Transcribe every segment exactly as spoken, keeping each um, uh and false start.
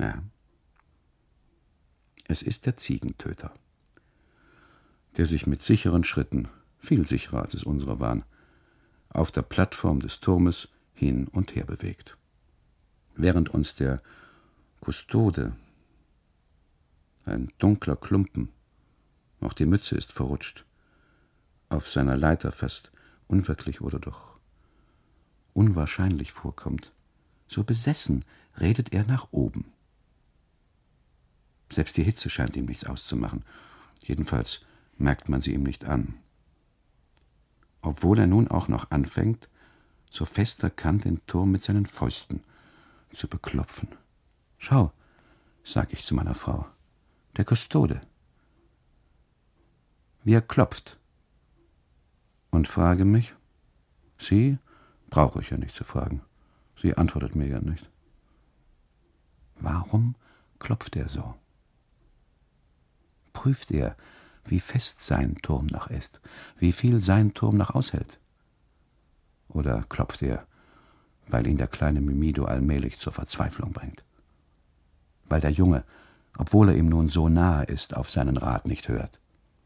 Ja. Es ist der Ziegentöter, der sich mit sicheren Schritten, viel sicherer als es unsere waren, auf der Plattform des Turmes hin und her bewegt. Während uns der Kustode, ein dunkler Klumpen, auch die Mütze ist verrutscht, auf seiner Leiter fast unwirklich oder doch unwahrscheinlich vorkommt, so besessen redet er nach oben. Selbst die Hitze scheint ihm nichts auszumachen, jedenfalls merkt man sie ihm nicht an. Obwohl er nun auch noch anfängt, so fest er kann, den Turm mit seinen Fäusten zu beklopfen. »Schau«, sag ich zu meiner Frau, »der Kustode, wie er klopft.« Und frage mich, sie brauche ich ja nicht zu fragen, sie antwortet mir ja nicht. Warum klopft er so? Prüft er, wie fest sein Turm noch ist, wie viel sein Turm noch aushält? Oder klopft er, weil ihn der kleine Mimido allmählich zur Verzweiflung bringt? Weil der Junge, obwohl er ihm nun so nahe ist, auf seinen Rat nicht hört?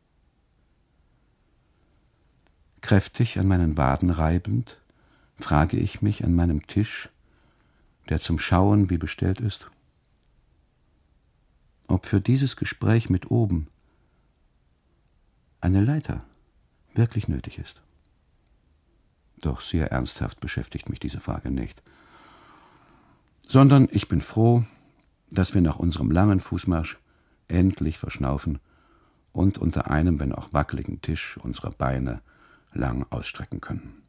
Kräftig an meinen Waden reibend, frage ich mich an meinem Tisch, der zum Schauen wie bestellt ist, ob für dieses Gespräch mit oben eine Leiter wirklich nötig ist. Doch sehr ernsthaft beschäftigt mich diese Frage nicht, sondern ich bin froh, dass wir nach unserem langen Fußmarsch endlich verschnaufen und unter einem, wenn auch wackeligen Tisch unsere Beine lang ausstrecken können.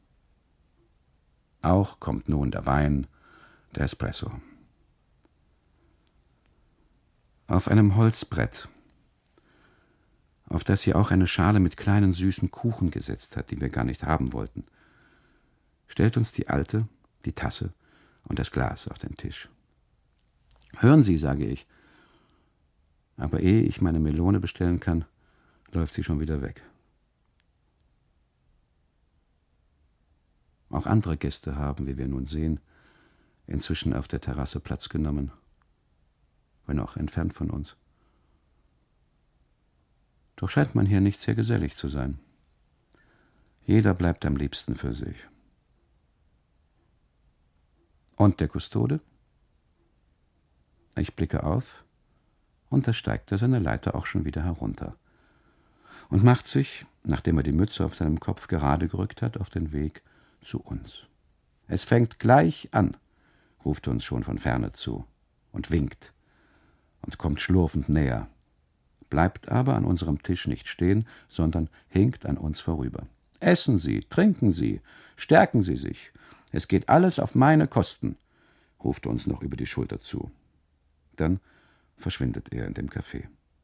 Auch kommt nun der Wein, der Espresso. Auf einem Holzbrett, auf das sie auch eine Schale mit kleinen süßen Kuchen gesetzt hat, die wir gar nicht haben wollten, stellt uns die Alte die Tasse und das Glas auf den Tisch. »Hören Sie«, sage ich, aber ehe ich meine Melone bestellen kann, läuft sie schon wieder weg. Auch andere Gäste haben, wie wir nun sehen, inzwischen auf der Terrasse Platz genommen, wenn auch entfernt von uns. Doch scheint man hier nicht sehr gesellig zu sein. Jeder bleibt am liebsten für sich. Und der Kustode? Ich blicke auf, und da steigt er seine Leiter auch schon wieder herunter und macht sich, nachdem er die Mütze auf seinem Kopf gerade gerückt hat, auf den Weg zu uns. »Es fängt gleich an«, ruft er uns schon von ferne zu und winkt und kommt schlurfend näher, bleibt aber an unserem Tisch nicht stehen, sondern hinkt an uns vorüber. »Essen Sie, trinken Sie, stärken Sie sich. Es geht alles auf meine Kosten«, ruft er uns noch über die Schulter zu. Dann verschwindet er in dem Café.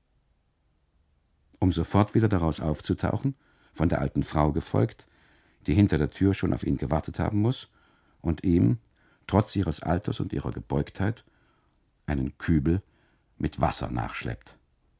Um sofort wieder daraus aufzutauchen, von der alten Frau gefolgt, die hinter der Tür schon auf ihn gewartet haben muss und ihm, trotz ihres Alters und ihrer Gebeugtheit, einen Kübel mit Wasser nachschleppt.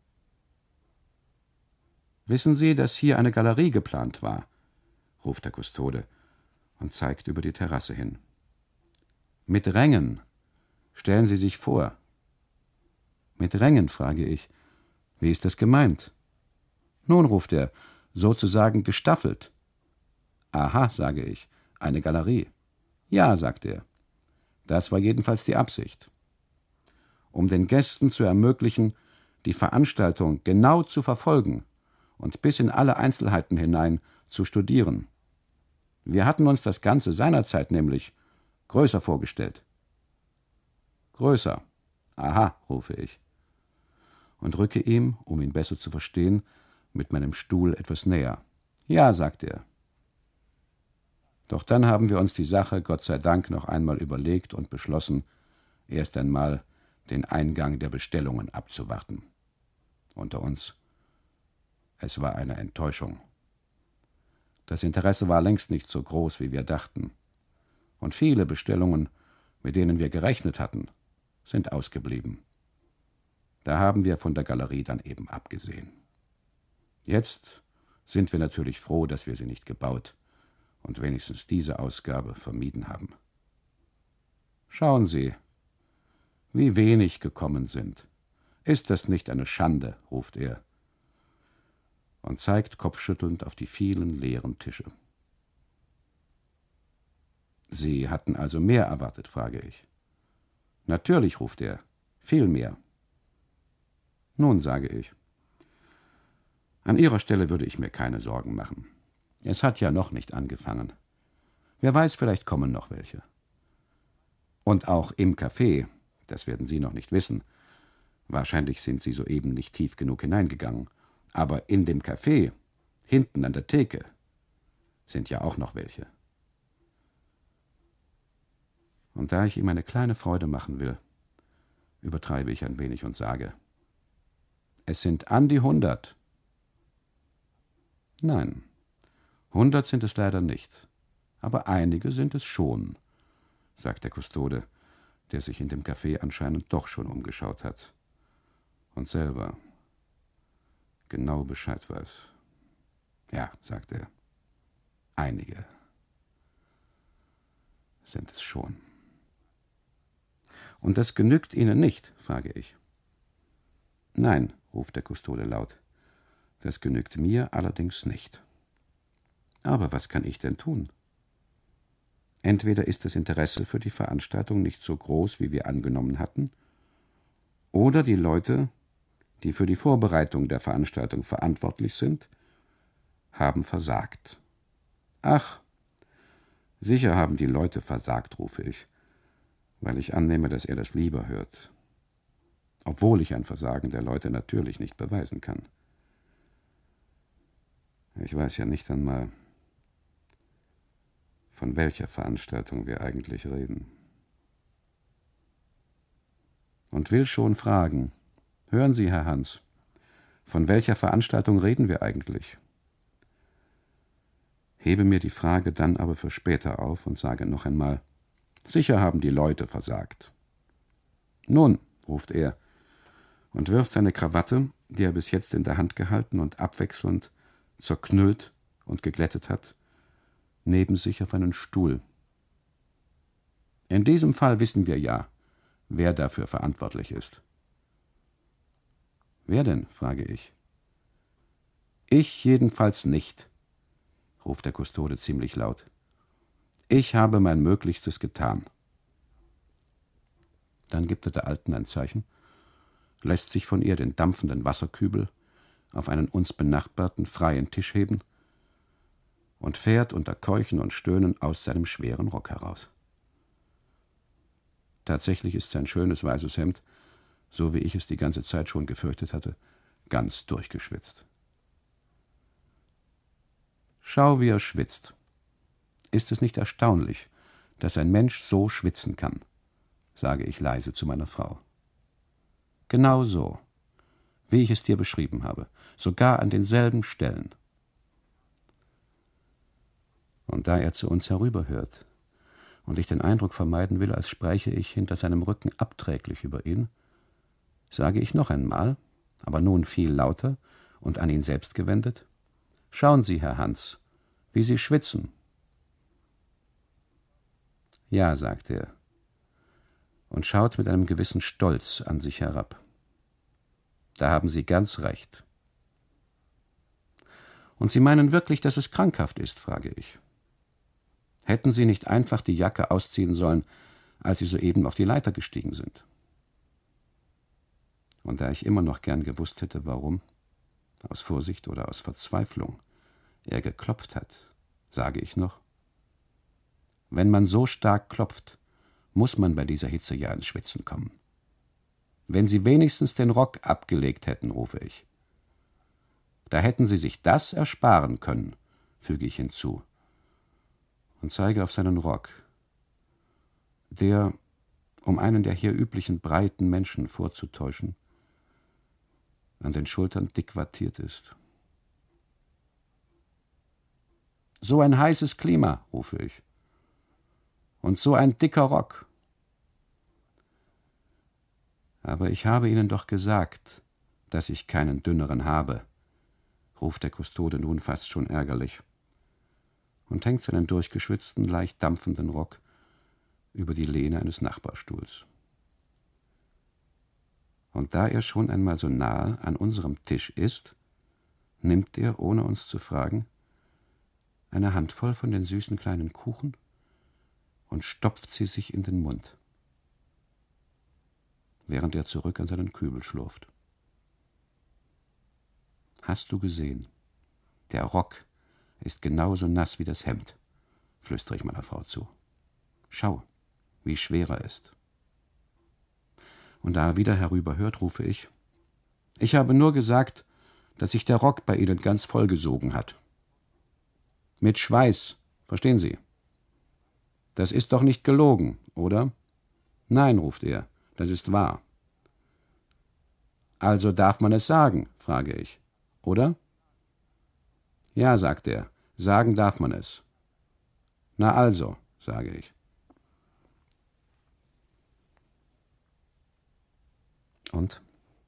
»Wissen Sie, dass hier eine Galerie geplant war?«, ruft der Kustode und zeigt über die Terrasse hin. »Mit Rängen. Stellen Sie sich vor.« »Mit Rängen?«, frage ich. »Wie ist das gemeint?« »Nun«, ruft er, »sozusagen gestaffelt.« »Aha«, sage ich, »eine Galerie.« »Ja«, sagt er. »Das war jedenfalls die Absicht. Um den Gästen zu ermöglichen, die Veranstaltung genau zu verfolgen und bis in alle Einzelheiten hinein zu studieren. Wir hatten uns das Ganze seinerzeit nämlich größer vorgestellt.« »Größer. Aha«, rufe ich und rücke ihm, um ihn besser zu verstehen, mit meinem Stuhl etwas näher. »Ja«, sagt er. Doch dann haben wir uns die Sache, Gott sei Dank, noch einmal überlegt und beschlossen, erst einmal den Eingang der Bestellungen abzuwarten. Unter uns, es war eine Enttäuschung. Das Interesse war längst nicht so groß, wie wir dachten. Und viele Bestellungen, mit denen wir gerechnet hatten, sind ausgeblieben. Da haben wir von der Galerie dann eben abgesehen. Jetzt sind wir natürlich froh, dass wir sie nicht gebaut und wenigstens diese Ausgabe vermieden haben. Schauen Sie, Wie wenig gekommen sind. Ist das nicht eine Schande, ruft er und zeigt kopfschüttelnd auf die vielen leeren Tische. Sie hatten also mehr erwartet, frage ich. Natürlich, ruft er, viel mehr. Nun, sage ich, an Ihrer Stelle würde ich mir keine Sorgen machen. Es hat ja noch nicht angefangen. Wer weiß, vielleicht kommen noch welche. Und auch im Café, das werden Sie noch nicht wissen, wahrscheinlich sind Sie soeben nicht tief genug hineingegangen, aber in dem Café, hinten an der Theke, sind ja auch noch welche. Und da ich ihm eine kleine Freude machen will, übertreibe ich ein wenig und sage, es sind an die hundert. Nein, hundert sind es leider nicht, aber einige sind es schon, sagt der Kustode, der sich in dem Café anscheinend doch schon umgeschaut hat und selber genau Bescheid weiß. Ja, sagt er, einige sind es schon. Und das genügt Ihnen nicht, frage ich. Nein, ruft der Kustode laut, das genügt mir allerdings nicht. Aber was kann ich denn tun? Entweder ist das Interesse für die Veranstaltung nicht so groß, wie wir angenommen hatten, oder die Leute, die für die Vorbereitung der Veranstaltung verantwortlich sind, haben versagt. Ach, sicher haben die Leute versagt, rufe ich, weil ich annehme, dass er das lieber hört, obwohl ich ein Versagen der Leute natürlich nicht beweisen kann. Ich weiß ja nicht einmal, von welcher Veranstaltung wir eigentlich reden. Und will schon fragen, hören Sie, Herr Hans, von welcher Veranstaltung reden wir eigentlich? Hebe mir die Frage dann aber für später auf und sage noch einmal, sicher haben die Leute versagt. Nun, ruft er und wirft seine Krawatte, die er bis jetzt in der Hand gehalten und abwechselnd zerknüllt und geglättet hat, neben sich auf einen Stuhl. In diesem Fall wissen wir ja, wer dafür verantwortlich ist. Wer denn, frage ich. Ich jedenfalls nicht, ruft der Kustode ziemlich laut. Ich habe mein Möglichstes getan. Dann gibt er der Alten ein Zeichen, lässt sich von ihr den dampfenden Wasserkübel auf einen uns benachbarten freien Tisch heben und fährt unter Keuchen und Stöhnen aus seinem schweren Rock heraus. Tatsächlich ist sein schönes weißes Hemd, so wie ich es die ganze Zeit schon gefürchtet hatte, ganz durchgeschwitzt. Schau, wie er schwitzt. Ist es nicht erstaunlich, dass ein Mensch so schwitzen kann, sage ich leise zu meiner Frau. Genau so, wie ich es dir beschrieben habe, sogar an denselben Stellen. Und da er zu uns herüberhört und ich den Eindruck vermeiden will, als spräche ich hinter seinem Rücken abträglich über ihn, sage ich noch einmal, aber nun viel lauter und an ihn selbst gewendet, schauen Sie, Herr Hans, wie Sie schwitzen. Ja, sagt er und schaut mit einem gewissen Stolz an sich herab. Da haben Sie ganz recht. Und Sie meinen wirklich, dass es krankhaft ist, frage ich. Hätten Sie nicht einfach die Jacke ausziehen sollen, als Sie soeben auf die Leiter gestiegen sind? Und da ich immer noch gern gewusst hätte, warum, aus Vorsicht oder aus Verzweiflung, er geklopft hat, sage ich noch, wenn man so stark klopft, muss man bei dieser Hitze ja ins Schwitzen kommen. Wenn Sie wenigstens den Rock abgelegt hätten, rufe ich. Da hätten Sie sich das ersparen können, füge ich hinzu und zeige auf seinen Rock, der, um einen der hier üblichen breiten Menschen vorzutäuschen, an den Schultern dick wattiert ist. So ein heißes Klima, rufe ich. Und so ein dicker Rock. Aber ich habe Ihnen doch gesagt, dass ich keinen dünneren habe, ruft der Kustode nun fast schon ärgerlich und hängt seinen durchgeschwitzten, leicht dampfenden Rock über die Lehne eines Nachbarstuhls. Und da er schon einmal so nahe an unserem Tisch ist, nimmt er, ohne uns zu fragen, eine Handvoll von den süßen kleinen Kuchen und stopft sie sich in den Mund, während er zurück an seinen Kübel schlurft. »Hast du gesehen? Der Rock ist genauso nass wie das Hemd«, flüstere ich meiner Frau zu. »Schau, wie schwer er ist.« Und da er wieder herüberhört, rufe ich: »Ich habe nur gesagt, dass sich der Rock bei Ihnen ganz vollgesogen hat. Mit Schweiß, verstehen Sie? Das ist doch nicht gelogen, oder?« »Nein«, ruft er, »das ist wahr.« »Also darf man es sagen?«, frage ich, »oder?« »Ja«, sagt er, »sagen darf man es.« »Na also«, sage ich. Und?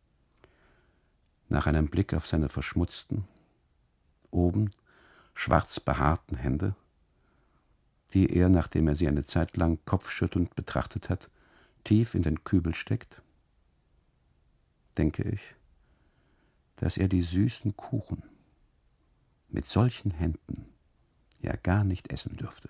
Nach einem Blick auf seine verschmutzten, oben schwarz behaarten Hände, die er, nachdem er sie eine Zeit lang kopfschüttelnd betrachtet hat, tief in den Kübel steckt, denke ich, dass er die süßen Kuchen mit solchen Händen ja gar nicht essen dürfte.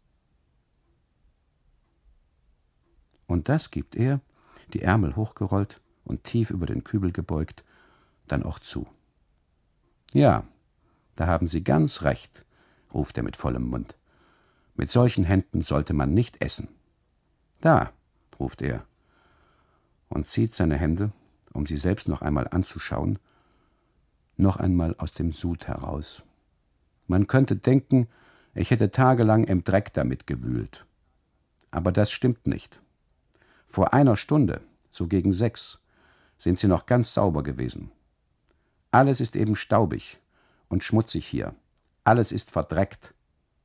Und das gibt er, die Ärmel hochgerollt und tief über den Kübel gebeugt, dann auch zu. »Ja, da haben Sie ganz recht«, ruft er mit vollem Mund. »Mit solchen Händen sollte man nicht essen. Da«, ruft er und zieht seine Hände, um sie selbst noch einmal anzuschauen, noch einmal aus dem Sud heraus. Man könnte denken, ich hätte tagelang im Dreck damit gewühlt. Aber das stimmt nicht. Vor einer Stunde, so gegen sechs, sind sie noch ganz sauber gewesen. Alles ist eben staubig und schmutzig hier. Alles ist verdreckt.«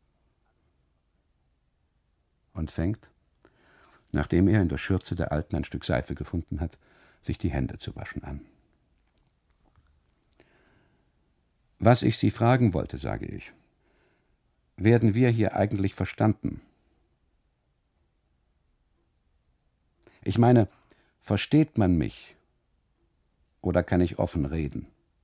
Und fängt, nachdem er in der Schürze der Alten ein Stück Seife gefunden hat, sich die Hände zu waschen an. »Was ich Sie fragen wollte«, sage ich, »werden wir hier eigentlich verstanden? Ich meine, versteht man mich oder kann ich offen reden?«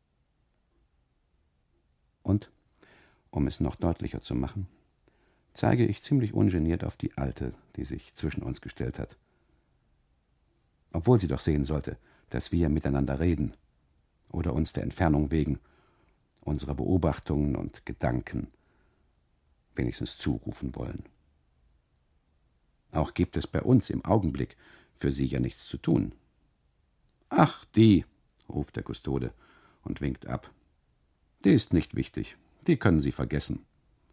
Und, um es noch deutlicher zu machen, zeige ich ziemlich ungeniert auf die Alte, die sich zwischen uns gestellt hat. Obwohl sie doch sehen sollte, dass wir miteinander reden oder uns der Entfernung wegen unsere Beobachtungen und Gedanken wenigstens zurufen wollen. Auch gibt es bei uns im Augenblick für sie ja nichts zu tun. »Ach, die«, ruft der Kustode und winkt ab. »Die ist nicht wichtig, die können Sie vergessen.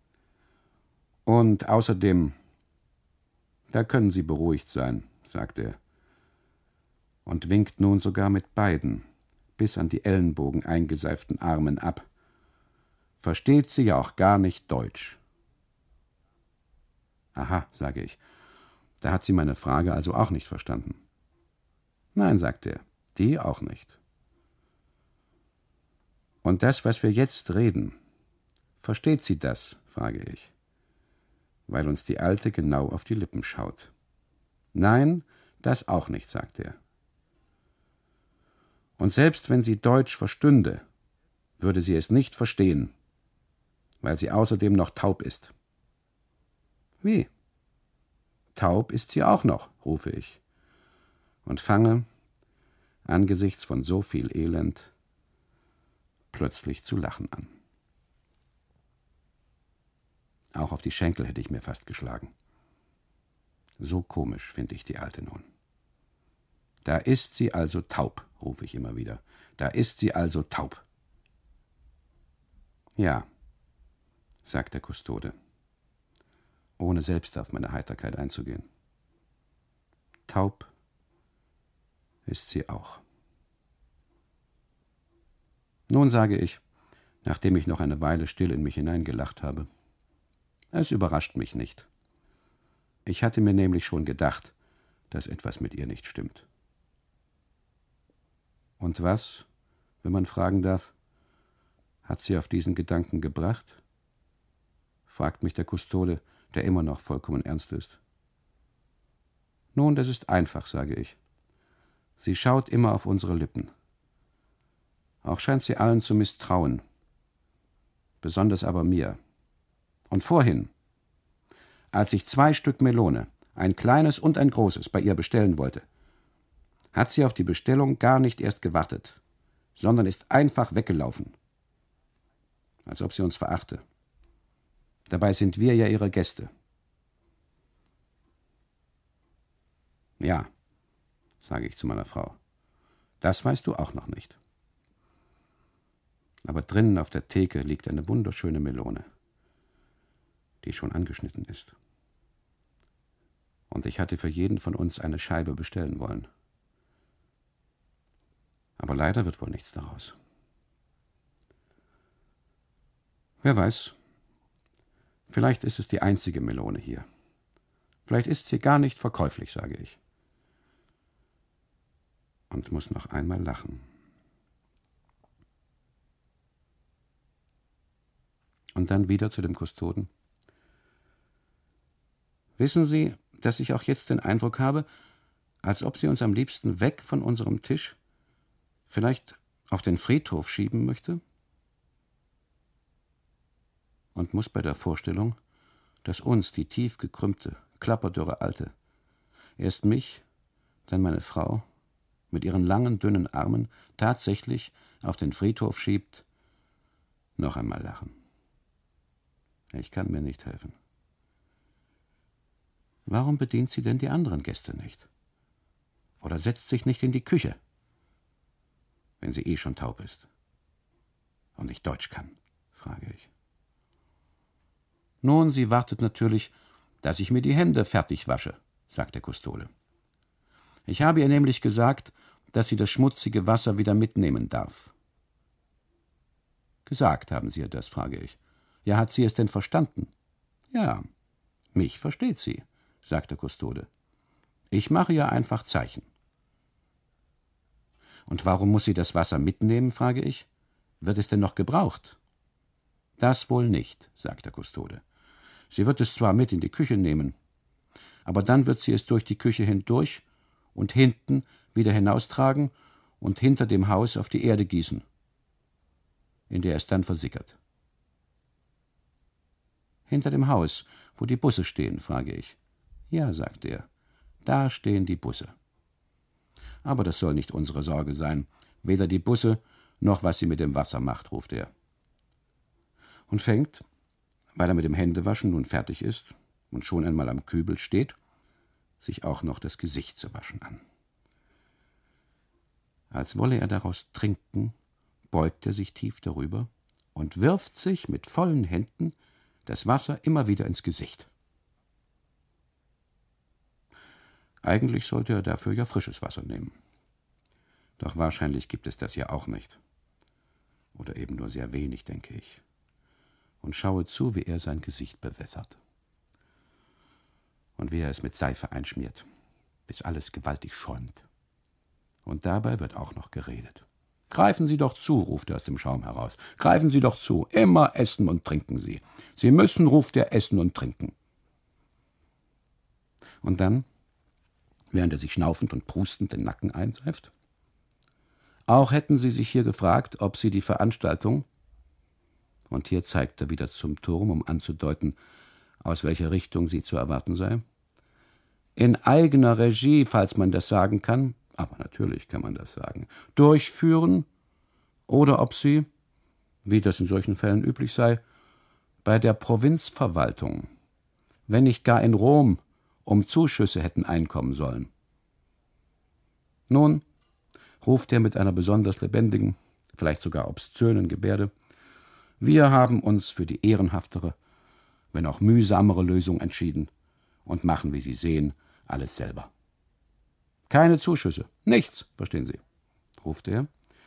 Und außerdem, da können Sie beruhigt sein«, sagt er und winkt nun sogar mit beiden, bis an die Ellenbogen eingeseiften Armen ab. »Versteht sie ja auch gar nicht Deutsch.« »Aha«, sage ich, »da hat sie meine Frage also auch nicht verstanden.« »Nein«, sagt er, »die auch nicht.« »Und das, was wir jetzt reden, versteht sie das?«, frage ich, weil uns die Alte genau auf die Lippen schaut. »Nein, das auch nicht«, sagt er. »Und selbst wenn sie Deutsch verstünde, würde sie es nicht verstehen, weil sie außerdem noch taub ist.« »Wie? Taub ist sie auch noch«, rufe ich und fange, angesichts von so viel Elend, plötzlich zu lachen an. Auch auf die Schenkel hätte ich mir fast geschlagen. So komisch finde ich die Alte nun. »Da ist sie also taub«, rufe ich immer wieder. »Da ist sie also taub.« »Ja«, sagt der Kustode, ohne selbst auf meine Heiterkeit einzugehen. »Taub ist sie auch.« Nun, sage ich, nachdem ich noch eine Weile still in mich hineingelacht habe, es überrascht mich nicht. Ich hatte mir nämlich schon gedacht, dass etwas mit ihr nicht stimmt. Und was, wenn man fragen darf, hat sie auf diesen Gedanken gebracht? Fragt mich der Kustode, der immer noch vollkommen ernst ist. Nun, das ist einfach, sage ich. Sie schaut immer auf unsere Lippen. Auch scheint sie allen zu misstrauen, besonders aber mir. Und vorhin, als ich zwei Stück Melone, ein kleines und ein großes, bei ihr bestellen wollte, hat sie auf die Bestellung gar nicht erst gewartet, sondern ist einfach weggelaufen, als ob sie uns verachte. Dabei sind wir ja ihre Gäste. Ja, sage ich zu meiner Frau, das weißt du auch noch nicht. Aber drinnen auf der Theke liegt eine wunderschöne Melone, die schon angeschnitten ist. Und ich hatte für jeden von uns eine Scheibe bestellen wollen. Aber leider wird wohl nichts daraus. Wer weiß, vielleicht ist es die einzige Melone hier. Vielleicht ist sie gar nicht verkäuflich, sage ich. Und muss noch einmal lachen. Und dann wieder zu dem Kustoden. Wissen Sie, dass ich auch jetzt den Eindruck habe, als ob sie uns am liebsten weg von unserem Tisch, vielleicht auf den Friedhof schieben möchte? Und muss bei der Vorstellung, dass uns die tief gekrümmte, klapperdürre Alte, erst mich, dann meine Frau, mit ihren langen, dünnen Armen tatsächlich auf den Friedhof schiebt, noch einmal lachen. Ich kann mir nicht helfen. Warum bedient sie denn die anderen Gäste nicht? Oder setzt sich nicht in die Küche, wenn sie eh schon taub ist und nicht Deutsch kann, frage ich. Nun, sie wartet natürlich, dass ich mir die Hände fertig wasche, sagt der Kustode. Ich habe ihr nämlich gesagt, dass sie das schmutzige Wasser wieder mitnehmen darf. Gesagt haben Sie ihr das, frage ich. Ja, hat sie es denn verstanden? Ja, mich versteht sie, sagt der Kustode. Ich mache ihr einfach Zeichen. Und warum muss sie das Wasser mitnehmen, frage ich. Wird es denn noch gebraucht? Das wohl nicht, sagt der Kustode. Sie wird es zwar mit in die Küche nehmen, aber dann wird sie es durch die Küche hindurch und hinten wieder hinaustragen und hinter dem Haus auf die Erde gießen, in der es dann versickert. Hinter dem Haus, wo die Busse stehen, frage ich. Ja, sagt er, da stehen die Busse. Aber das soll nicht unsere Sorge sein, weder die Busse noch was sie mit dem Wasser macht, ruft er. Und fängt, weil er mit dem Händewaschen nun fertig ist und schon einmal am Kübel steht, sich auch noch das Gesicht zu waschen an. Als wolle er daraus trinken, beugt er sich tief darüber und wirft sich mit vollen Händen das Wasser immer wieder ins Gesicht. Eigentlich sollte er dafür ja frisches Wasser nehmen. Doch wahrscheinlich gibt es das ja auch nicht. Oder eben nur sehr wenig, denke ich. Und schaue zu, wie er sein Gesicht bewässert. Und wie er es mit Seife einschmiert, bis alles gewaltig schäumt. Und dabei wird auch noch geredet. »Greifen Sie doch zu«, ruft er aus dem Schaum heraus. »Greifen Sie doch zu, immer essen und trinken Sie. Sie müssen«, ruft er, »essen und trinken.« Und dann, während er sich schnaufend und prustend den Nacken einseift, auch hätten Sie sich hier gefragt, ob Sie die Veranstaltung, und hier zeigt er wieder zum Turm, um anzudeuten, aus welcher Richtung sie zu erwarten sei, in eigener Regie, falls man das sagen kann, aber natürlich kann man das sagen, durchführen, oder ob sie, wie das in solchen Fällen üblich sei, bei der Provinzverwaltung, wenn nicht gar in Rom, um Zuschüsse hätten einkommen sollen. Nun, ruft er mit einer besonders lebendigen, vielleicht sogar obszönen Gebärde, wir haben uns für die ehrenhaftere, wenn auch mühsamere Lösung entschieden und machen, wie Sie sehen, alles selber. Keine Zuschüsse, nichts, verstehen Sie, ruft er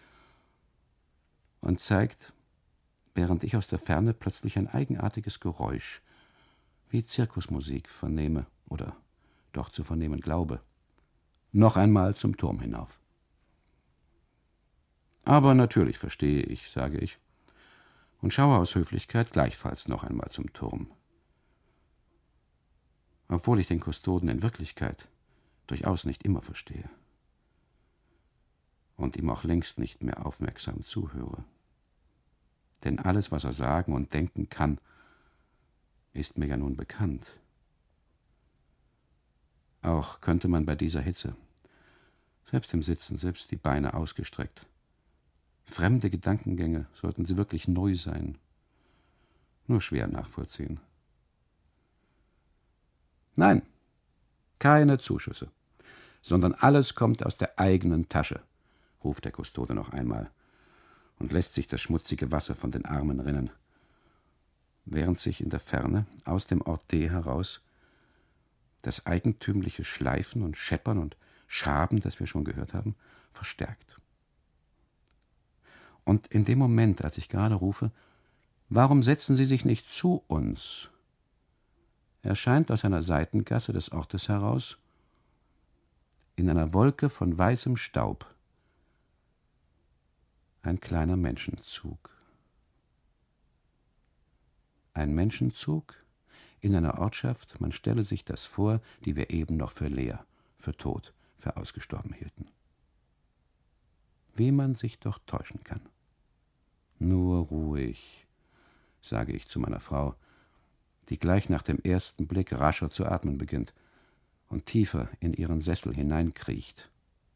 und zeigt, während ich aus der Ferne plötzlich ein eigenartiges Geräusch, wie Zirkusmusik vernehme oder doch zu vernehmen glaube, noch einmal zum Turm hinauf. Aber natürlich verstehe ich, sage ich, und schaue aus Höflichkeit gleichfalls noch einmal zum Turm. Obwohl ich den Kustoden in Wirklichkeit durchaus nicht immer verstehe. und ihm auch längst nicht mehr aufmerksam zuhöre. Denn alles, was er sagen und denken kann, ist mir ja nun bekannt. Auch könnte man bei dieser Hitze, selbst im Sitzen, selbst die Beine ausgestreckt, fremde Gedankengänge, sollten sie wirklich neu sein, nur schwer nachvollziehen. Nein, keine Zuschüsse, sondern alles kommt aus der eigenen Tasche, ruft der Kustode noch einmal und lässt sich das schmutzige Wasser von den Armen rinnen, während sich in der Ferne aus dem Ort D heraus das eigentümliche Schleifen und Scheppern und Schaben, das wir schon gehört haben, verstärkt. Und in dem Moment, als ich gerade rufe, »Warum setzen Sie sich nicht zu uns?«, erscheint aus einer Seitengasse des Ortes heraus, in einer Wolke von weißem Staub, ein kleiner Menschenzug. Ein Menschenzug in einer Ortschaft, man stelle sich das vor, die wir eben noch für leer, für tot, für ausgestorben hielten. Wie man sich doch täuschen kann. Nur ruhig, sage ich zu meiner Frau, die gleich nach dem ersten Blick rascher zu atmen beginnt und tiefer in ihren Sessel hineinkriecht.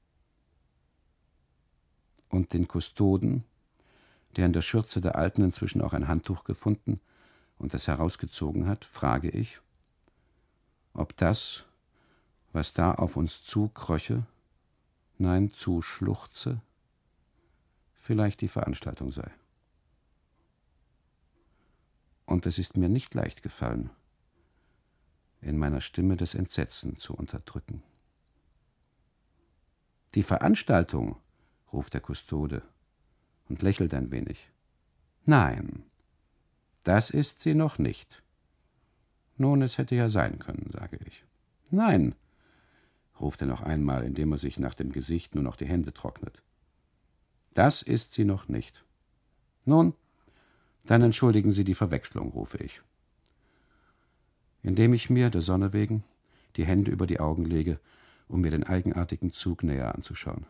Und den Kustoden, der in der Schürze der Alten inzwischen auch ein Handtuch gefunden und es herausgezogen hat, frage ich, ob das, was da auf uns zukröche, nein, zuschluchze, vielleicht die Veranstaltung sei. Und es ist mir nicht leicht gefallen, in meiner Stimme das Entsetzen zu unterdrücken. »Die Veranstaltung«, ruft der Kustode und lächelt ein wenig. »Nein, das ist sie noch nicht.« »Nun, es hätte ja sein können«, sage ich. »Nein«, ruft er noch einmal, indem er sich nach dem Gesicht nur noch die Hände trocknet. »Das ist sie noch nicht.« »Nun, dann entschuldigen Sie die Verwechslung«, rufe ich, indem ich mir, der Sonne wegen, die Hände über die Augen lege, um mir den eigenartigen Zug näher anzuschauen.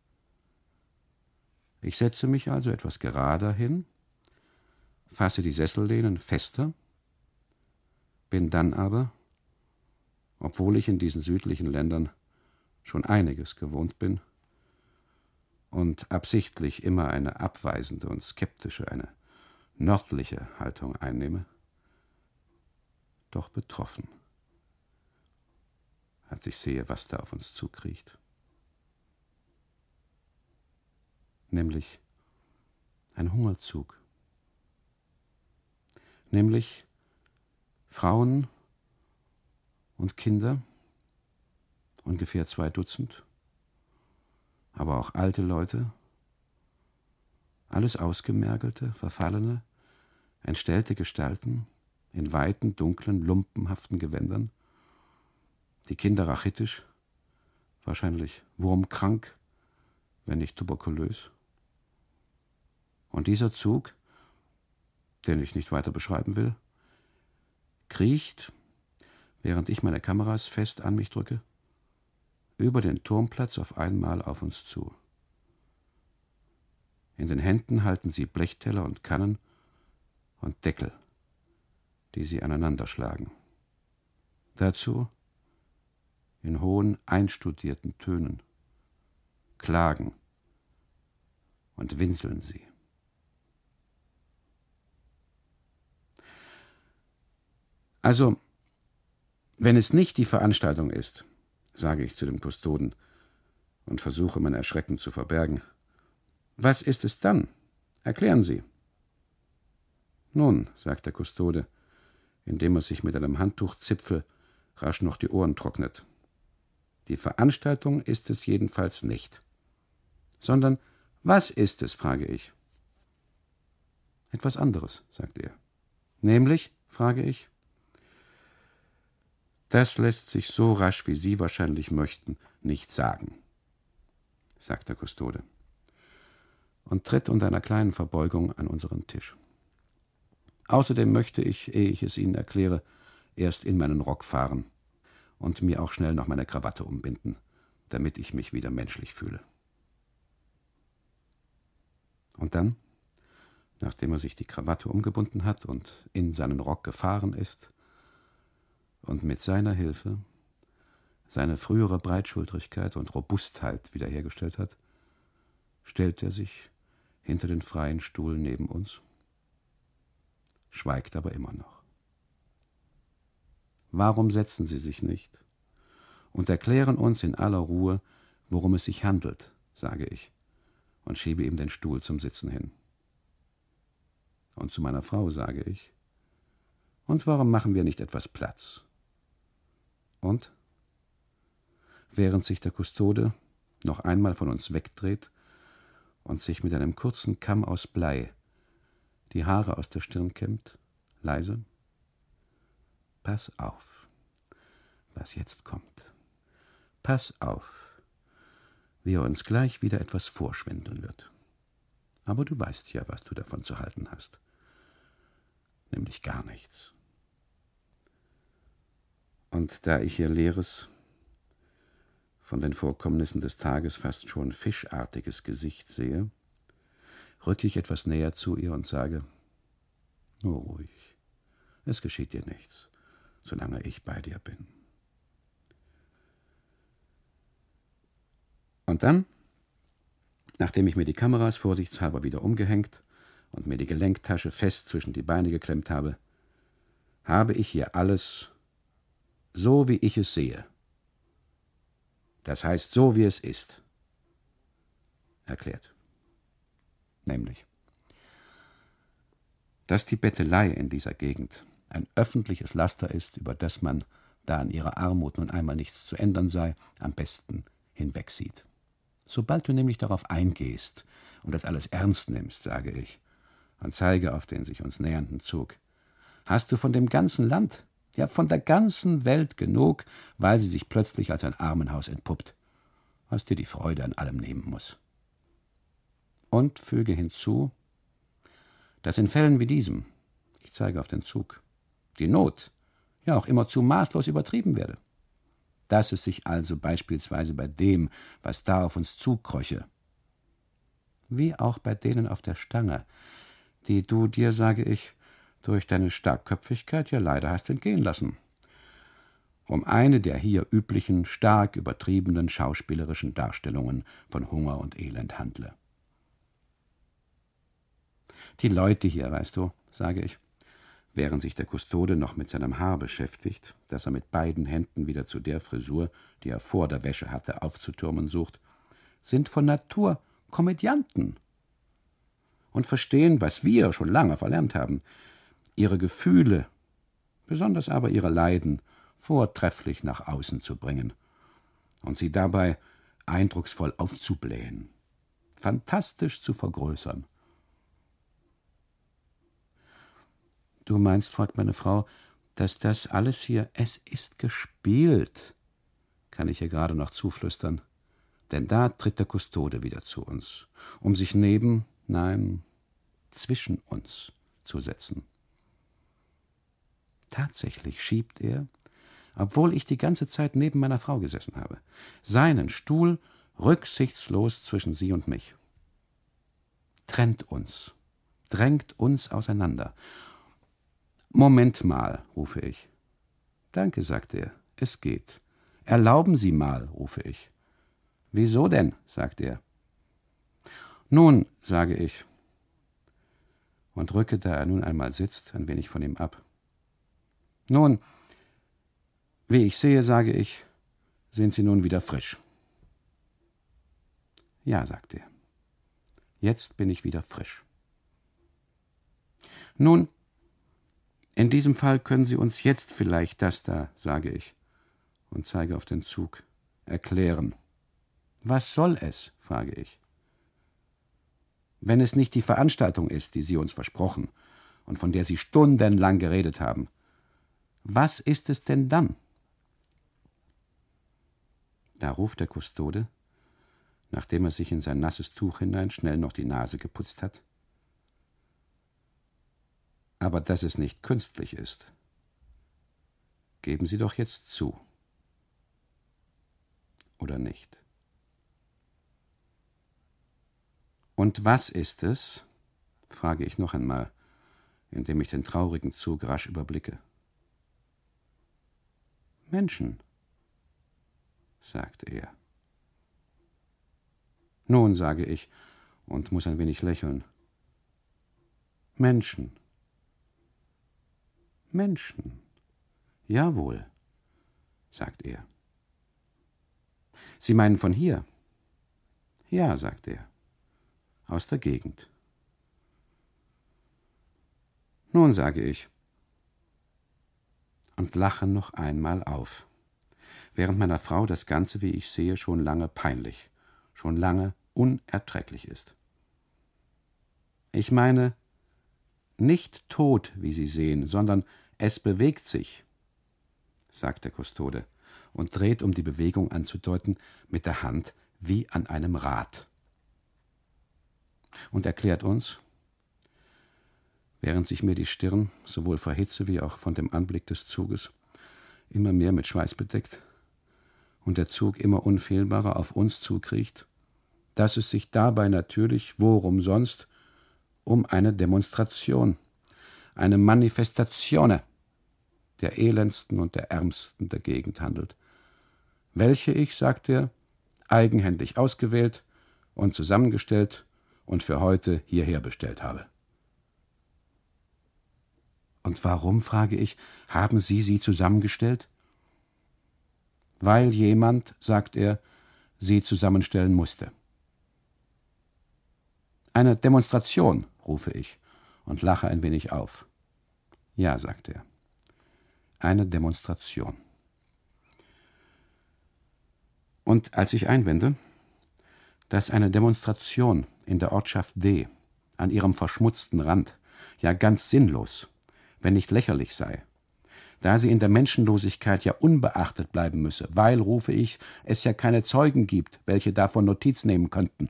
Ich setze mich also etwas gerader hin, fasse die Sessellehnen fester, bin dann aber, obwohl ich in diesen südlichen Ländern schon einiges gewohnt bin und absichtlich immer eine abweisende und skeptische, eine nördliche Haltung einnehme, doch betroffen, als ich sehe, was da auf uns zukriecht. Nämlich ein Hungerzug. Nämlich Frauen und Kinder, ungefähr zwei Dutzend, aber auch alte Leute, alles ausgemergelte, verfallene, entstellte Gestalten in weiten, dunklen, lumpenhaften Gewändern, die Kinder rachitisch, wahrscheinlich wurmkrank, wenn nicht tuberkulös. Und dieser Zug, den ich nicht weiter beschreiben will, kriecht, während ich meine Kameras fest an mich drücke, über den Turmplatz auf einmal auf uns zu. In den Händen halten sie Blechteller und Kannen und Deckel, die sie aneinander schlagen. Dazu in hohen, einstudierten Tönen klagen und winseln sie. Also, wenn es nicht die Veranstaltung ist, sage ich zu dem Kustoden und versuche mein Erschrecken zu verbergen, was ist es dann? Erklären Sie. Nun, sagt der Kustode, indem er sich mit einem Handtuchzipfel rasch noch die Ohren trocknet. Die Veranstaltung ist es jedenfalls nicht. Sondern, was ist es, frage ich. Etwas anderes, sagt er. Nämlich, frage ich. Das lässt sich so rasch, wie Sie wahrscheinlich möchten, nicht sagen, sagt der Kustode und tritt unter einer kleinen Verbeugung an unseren Tisch. Außerdem möchte ich, ehe ich es Ihnen erkläre, erst in meinen Rock fahren und mir auch schnell noch meine Krawatte umbinden, damit ich mich wieder menschlich fühle. Und dann, nachdem er sich die Krawatte umgebunden hat und in seinen Rock gefahren ist und mit seiner Hilfe seine frühere Breitschultrigkeit und Robustheit wiederhergestellt hat, stellt er sich hinter den freien Stuhl neben uns, schweigt aber immer noch. Warum setzen Sie sich nicht und erklären uns in aller Ruhe, worum es sich handelt, sage ich und schiebe ihm den Stuhl zum Sitzen hin. Und zu meiner Frau sage ich, und warum machen wir nicht etwas Platz? Und, während sich der Kustode noch einmal von uns wegdreht und sich mit einem kurzen Kamm aus Blei die Haare aus der Stirn kämmt, leise: Pass auf, was jetzt kommt. Pass auf, wie er uns gleich wieder etwas vorschwindeln wird. Aber du weißt ja, was du davon zu halten hast. Nämlich gar nichts. Und da ich ihr leeres, von den Vorkommnissen des Tages fast schon fischartiges Gesicht sehe, rücke ich etwas näher zu ihr und sage: Nur ruhig, es geschieht dir nichts, solange ich bei dir bin. Und dann, nachdem ich mir die Kameras vorsichtshalber wieder umgehängt und mir die Gelenktasche fest zwischen die Beine geklemmt habe, habe ich hier alles so, wie ich es sehe. Das heißt, so wie es ist, erklärt. Nämlich, dass die Bettelei in dieser Gegend ein öffentliches Laster ist, über das man, da an ihrer Armut nun einmal nichts zu ändern sei, am besten hinwegsieht. Sobald du nämlich darauf eingehst und das alles ernst nimmst, sage ich, und zeige auf den sich uns nähernden Zug, hast du von dem ganzen Land, ja von der ganzen Welt genug, weil sie sich plötzlich als ein Armenhaus entpuppt, was dir die Freude an allem nehmen muss. Und füge hinzu, dass in Fällen wie diesem, ich zeige auf den Zug, die Not ja auch immerzu maßlos übertrieben werde. Dass es sich also beispielsweise bei dem, was da auf uns zukröche, wie auch bei denen auf der Stange, die du dir, sage ich, durch deine Starkköpfigkeit ja leider hast entgehen lassen, um eine der hier üblichen, stark übertriebenen schauspielerischen Darstellungen von Hunger und Elend handle. Die Leute hier, weißt du, sage ich, während sich der Kustode noch mit seinem Haar beschäftigt, das er mit beiden Händen wieder zu der Frisur, die er vor der Wäsche hatte, aufzutürmen sucht, sind von Natur Komödianten und verstehen, was wir schon lange verlernt haben, ihre Gefühle, besonders aber ihre Leiden, vortrefflich nach außen zu bringen und sie dabei eindrucksvoll aufzublähen, fantastisch zu vergrößern. Du meinst, fragt meine Frau, dass das alles hier, es ist gespielt, kann ich ihr gerade noch zuflüstern, denn da tritt der Kustode wieder zu uns, um sich neben, nein, zwischen uns zu setzen. Tatsächlich schiebt er, obwohl ich die ganze Zeit neben meiner Frau gesessen habe, seinen Stuhl rücksichtslos zwischen sie und mich. Trennt uns, drängt uns auseinander. »Moment mal«, rufe ich. »Danke«, sagt er, »es geht.« »Erlauben Sie mal«, rufe ich. »Wieso denn?«, sagt er. »Nun«, sage ich, und rücke, da er nun einmal sitzt, ein wenig von ihm ab. »Nun, wie ich sehe«, sage ich, »sind Sie nun wieder frisch.« »Ja«, sagt er, »jetzt bin ich wieder frisch.« »Nun, in diesem Fall können Sie uns jetzt vielleicht das da«, sage ich und zeige auf den Zug, »erklären.« »Was soll es?«, frage ich. »Wenn es nicht die Veranstaltung ist, die Sie uns versprochen und von der Sie stundenlang geredet haben, was ist es denn dann?« Da ruft der Kustode, nachdem er sich in sein nasses Tuch hinein schnell noch die Nase geputzt hat: »Aber dass es nicht künstlich ist, geben Sie doch jetzt zu. Oder nicht?« Und was ist es? Frage ich noch einmal, indem ich den traurigen Zug rasch überblicke. Menschen, sagte er. Nun, sage ich und muss ein wenig lächeln. Menschen. Menschen. Jawohl, sagt er. Sie meinen von hier? Ja, sagt er. Aus der Gegend. Nun, sage ich, und lache noch einmal auf, während meiner Frau das Ganze, wie ich sehe, schon lange peinlich, schon lange unerträglich ist. Ich meine, nicht tot, wie Sie sehen, sondern es bewegt sich, sagt der Kustode und dreht, um die Bewegung anzudeuten, mit der Hand wie an einem Rad. Und erklärt uns, während sich mir die Stirn, sowohl vor Hitze wie auch von dem Anblick des Zuges, immer mehr mit Schweiß bedeckt und der Zug immer unfehlbarer auf uns zukriecht, dass es sich dabei natürlich, worum sonst, um eine Demonstration, eine Manifestazione der elendsten und der ärmsten der Gegend handelt, welche ich, sagt er, eigenhändig ausgewählt und zusammengestellt und für heute hierher bestellt habe. Und warum, frage ich, haben Sie sie zusammengestellt? Weil jemand, sagt er, sie zusammenstellen musste. Eine Demonstration, rufe ich und lache ein wenig auf. Ja, sagt er. Eine Demonstration. Und als ich einwende, dass eine Demonstration in der Ortschaft D, an ihrem verschmutzten Rand, ja ganz sinnlos, wenn nicht lächerlich sei, da sie in der Menschenlosigkeit ja unbeachtet bleiben müsse, weil, rufe ich, es ja keine Zeugen gibt, welche davon Notiz nehmen könnten.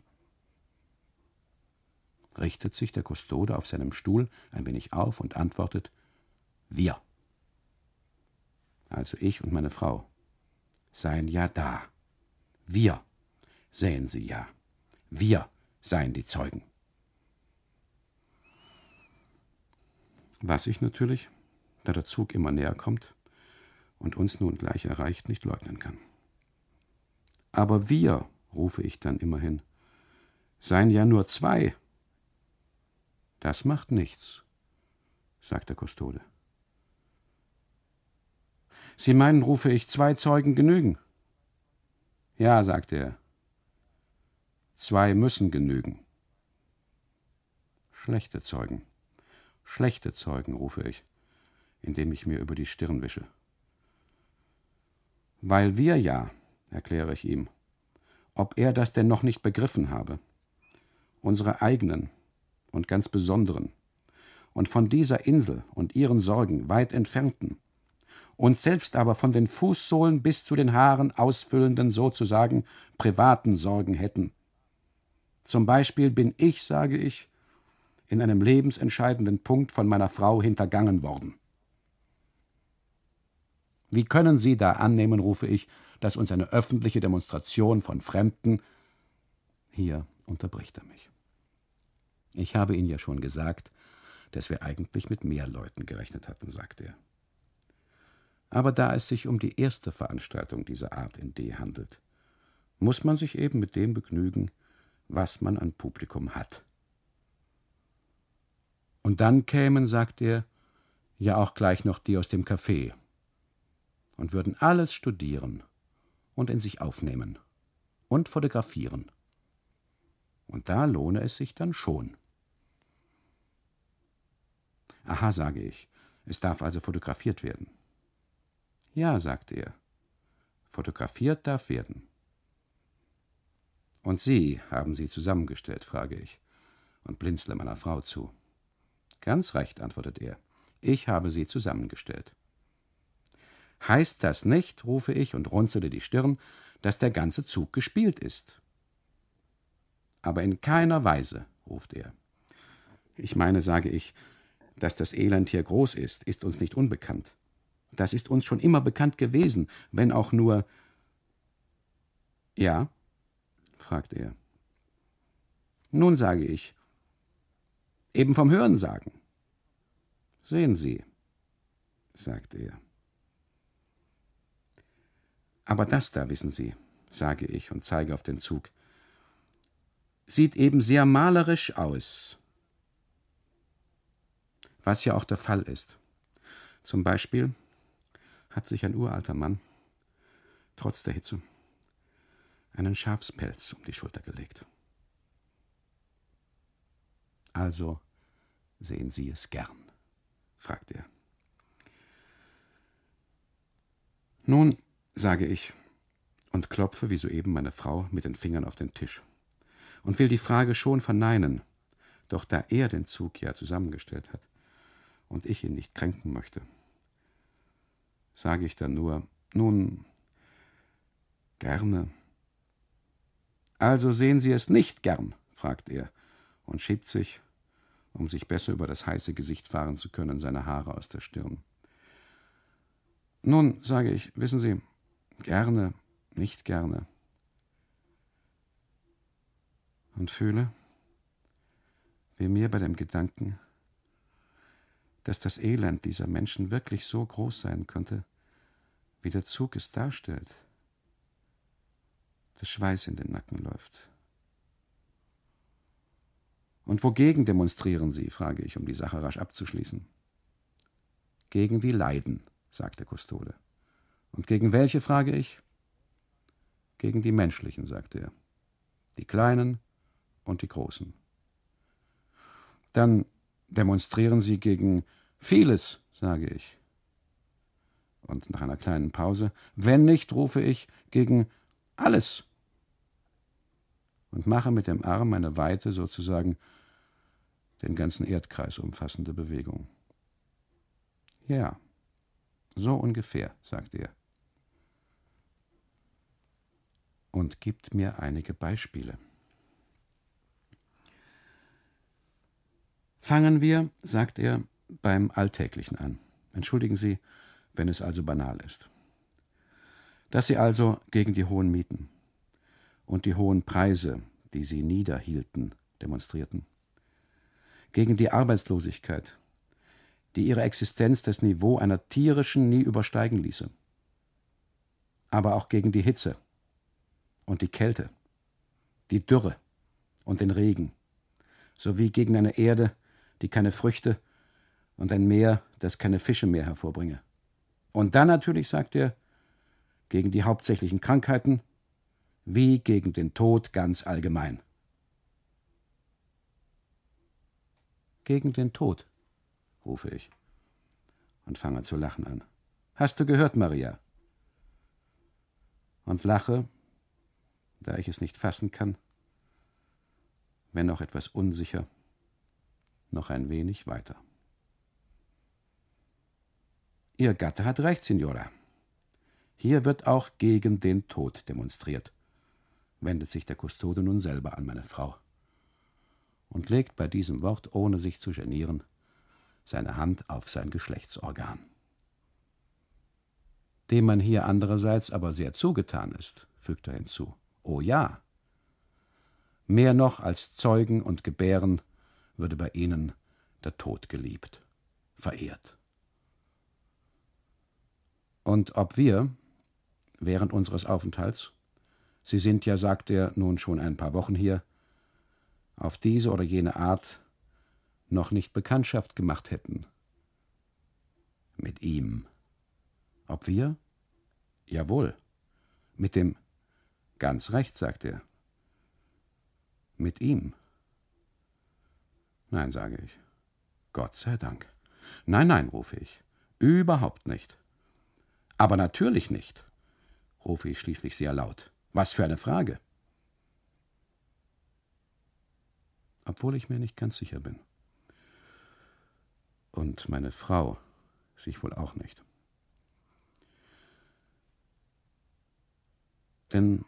Richtet sich der Kustode auf seinem Stuhl ein wenig auf und antwortet, wir, also ich und meine Frau, seien ja da. Wir sähen sie ja. Wir seien die Zeugen. Was ich natürlich, da der Zug immer näher kommt und uns nun gleich erreicht, nicht leugnen kann. Aber wir, rufe ich dann immerhin, seien ja nur zwei. Das macht nichts, sagt der Kustode. Sie meinen, rufe ich, zwei Zeugen genügen? Ja, sagt er. Zwei müssen genügen. Schlechte Zeugen. Schlechte Zeugen, rufe ich, indem ich mir über die Stirn wische. Weil wir ja, erkläre ich ihm, ob er das denn noch nicht begriffen habe, unsere eigenen und ganz besonderen und von dieser Insel und ihren Sorgen weit entfernten, uns selbst aber von den Fußsohlen bis zu den Haaren ausfüllenden, sozusagen privaten Sorgen hätten. Zum Beispiel bin ich, sage ich, in einem lebensentscheidenden Punkt von meiner Frau hintergangen worden. Wie können Sie da annehmen, rufe ich, dass uns eine öffentliche Demonstration von Fremden… Hier unterbricht er mich. Ich habe Ihnen ja schon gesagt, dass wir eigentlich mit mehr Leuten gerechnet hatten, sagt er. Aber da es sich um die erste Veranstaltung dieser Art in D handelt, muss man sich eben mit dem begnügen, was man an Publikum hat. Und dann kämen, sagt er, ja auch gleich noch die aus dem Café und würden alles studieren und in sich aufnehmen und fotografieren. Und da lohne es sich dann schon. Aha, sage ich, es darf also fotografiert werden. Ja, sagt er, fotografiert darf werden. Und Sie haben sie zusammengestellt, frage ich und blinzle meiner Frau zu. Ganz recht, antwortet er, ich habe sie zusammengestellt. Heißt das nicht, rufe ich und runzele die Stirn, dass der ganze Zug gespielt ist? Aber in keiner Weise, ruft er. Ich meine, sage ich, dass das Elend hier groß ist, ist uns nicht unbekannt. Das ist uns schon immer bekannt gewesen, wenn auch nur… Ja, fragt er. Nun, sage ich, eben vom Hörensagen. Sehen Sie, sagt er. Aber das da, wissen Sie, sage ich und zeige auf den Zug, sieht eben sehr malerisch aus. Was ja auch der Fall ist. Zum Beispiel hat sich ein uralter Mann, trotz der Hitze, einen Schafspelz um die Schulter gelegt. Also sehen Sie es gern, fragt er. Nun, sage ich und klopfe wie soeben meine Frau mit den Fingern auf den Tisch und will die Frage schon verneinen, doch da er den Zug ja zusammengestellt hat und ich ihn nicht kränken möchte, sage ich dann nur, nun, gerne. Also sehen Sie es nicht gern, fragt er und schiebt sich, um sich besser über das heiße Gesicht fahren zu können, seine Haare aus der Stirn. Nun, sage ich, wissen Sie, gerne, nicht gerne. Und fühle, wie mir bei dem Gedanken, dass das Elend dieser Menschen wirklich so groß sein könnte, wie der Zug es darstellt, der Schweiß in den Nacken läuft. Und wogegen demonstrieren Sie, frage ich, um die Sache rasch abzuschließen. Gegen die Leiden, sagt der Kustode. Und gegen welche, frage ich? Gegen die menschlichen, sagt er. Die Kleinen und die Großen. Dann demonstrieren Sie gegen vieles, sage ich. Und nach einer kleinen Pause, wenn nicht, rufe ich, gegen alles. Und mache mit dem Arm eine weite, sozusagen den ganzen Erdkreis umfassende Bewegung. Ja, so ungefähr, sagt er. Und gibt mir einige Beispiele. Fangen wir, sagt er, beim Alltäglichen an. Entschuldigen Sie, wenn es also banal ist. Dass Sie also gegen die hohen Mieten und die hohen Preise, die Sie niederhielten, demonstrierten. Gegen die Arbeitslosigkeit, die ihre Existenz das Niveau einer tierischen nie übersteigen ließe. Aber auch gegen die Hitze und die Kälte, die Dürre und den Regen, sowie gegen eine Erde, die keine Früchte und ein Meer, das keine Fische mehr hervorbringe. Und dann natürlich, sagt er, gegen die hauptsächlichen Krankheiten, wie gegen den Tod ganz allgemein. Gegen den Tod, rufe ich und fange zu lachen an. Hast du gehört, Maria? Und lache, da ich es nicht fassen kann, wenn auch etwas unsicher, noch ein wenig weiter. Ihr Gatte hat recht, Signora. Hier wird auch gegen den Tod demonstriert, wendet sich der Kustode nun selber an meine Frau und legt bei diesem Wort, ohne sich zu genieren, seine Hand auf sein Geschlechtsorgan. Dem man hier andererseits aber sehr zugetan ist, fügt er hinzu. Oh ja! Mehr noch als Zeugen und Gebären würde bei ihnen der Tod geliebt, verehrt. Und ob wir, während unseres Aufenthalts, Sie sind ja, sagt er, nun schon ein paar Wochen hier, auf diese oder jene Art noch nicht Bekanntschaft gemacht hätten. Mit ihm. Ob wir? Jawohl. Mit dem, ganz recht, sagt er. Mit ihm. Nein, sage ich. Gott sei Dank. Nein, nein, rufe ich. Überhaupt nicht. Aber natürlich nicht, rufe ich schließlich sehr laut. Was für eine Frage. Obwohl ich mir nicht ganz sicher bin. Und meine Frau sich wohl auch nicht. Denn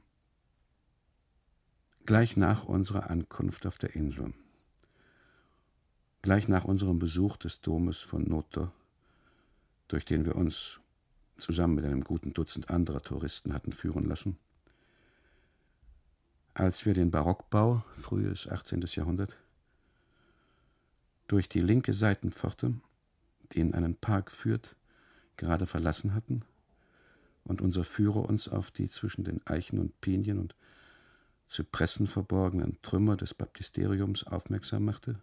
gleich nach unserer Ankunft auf der Insel, gleich nach unserem Besuch des Domes von Noto, durch den wir uns zusammen mit einem guten Dutzend anderer Touristen hatten führen lassen, als wir den Barockbau, frühes achtzehntes Jahrhundert, durch die linke Seitenpforte, die in einen Park führt, gerade verlassen hatten und unser Führer uns auf die zwischen den Eichen und Pinien und Zypressen verborgenen Trümmer des Baptisteriums aufmerksam machte,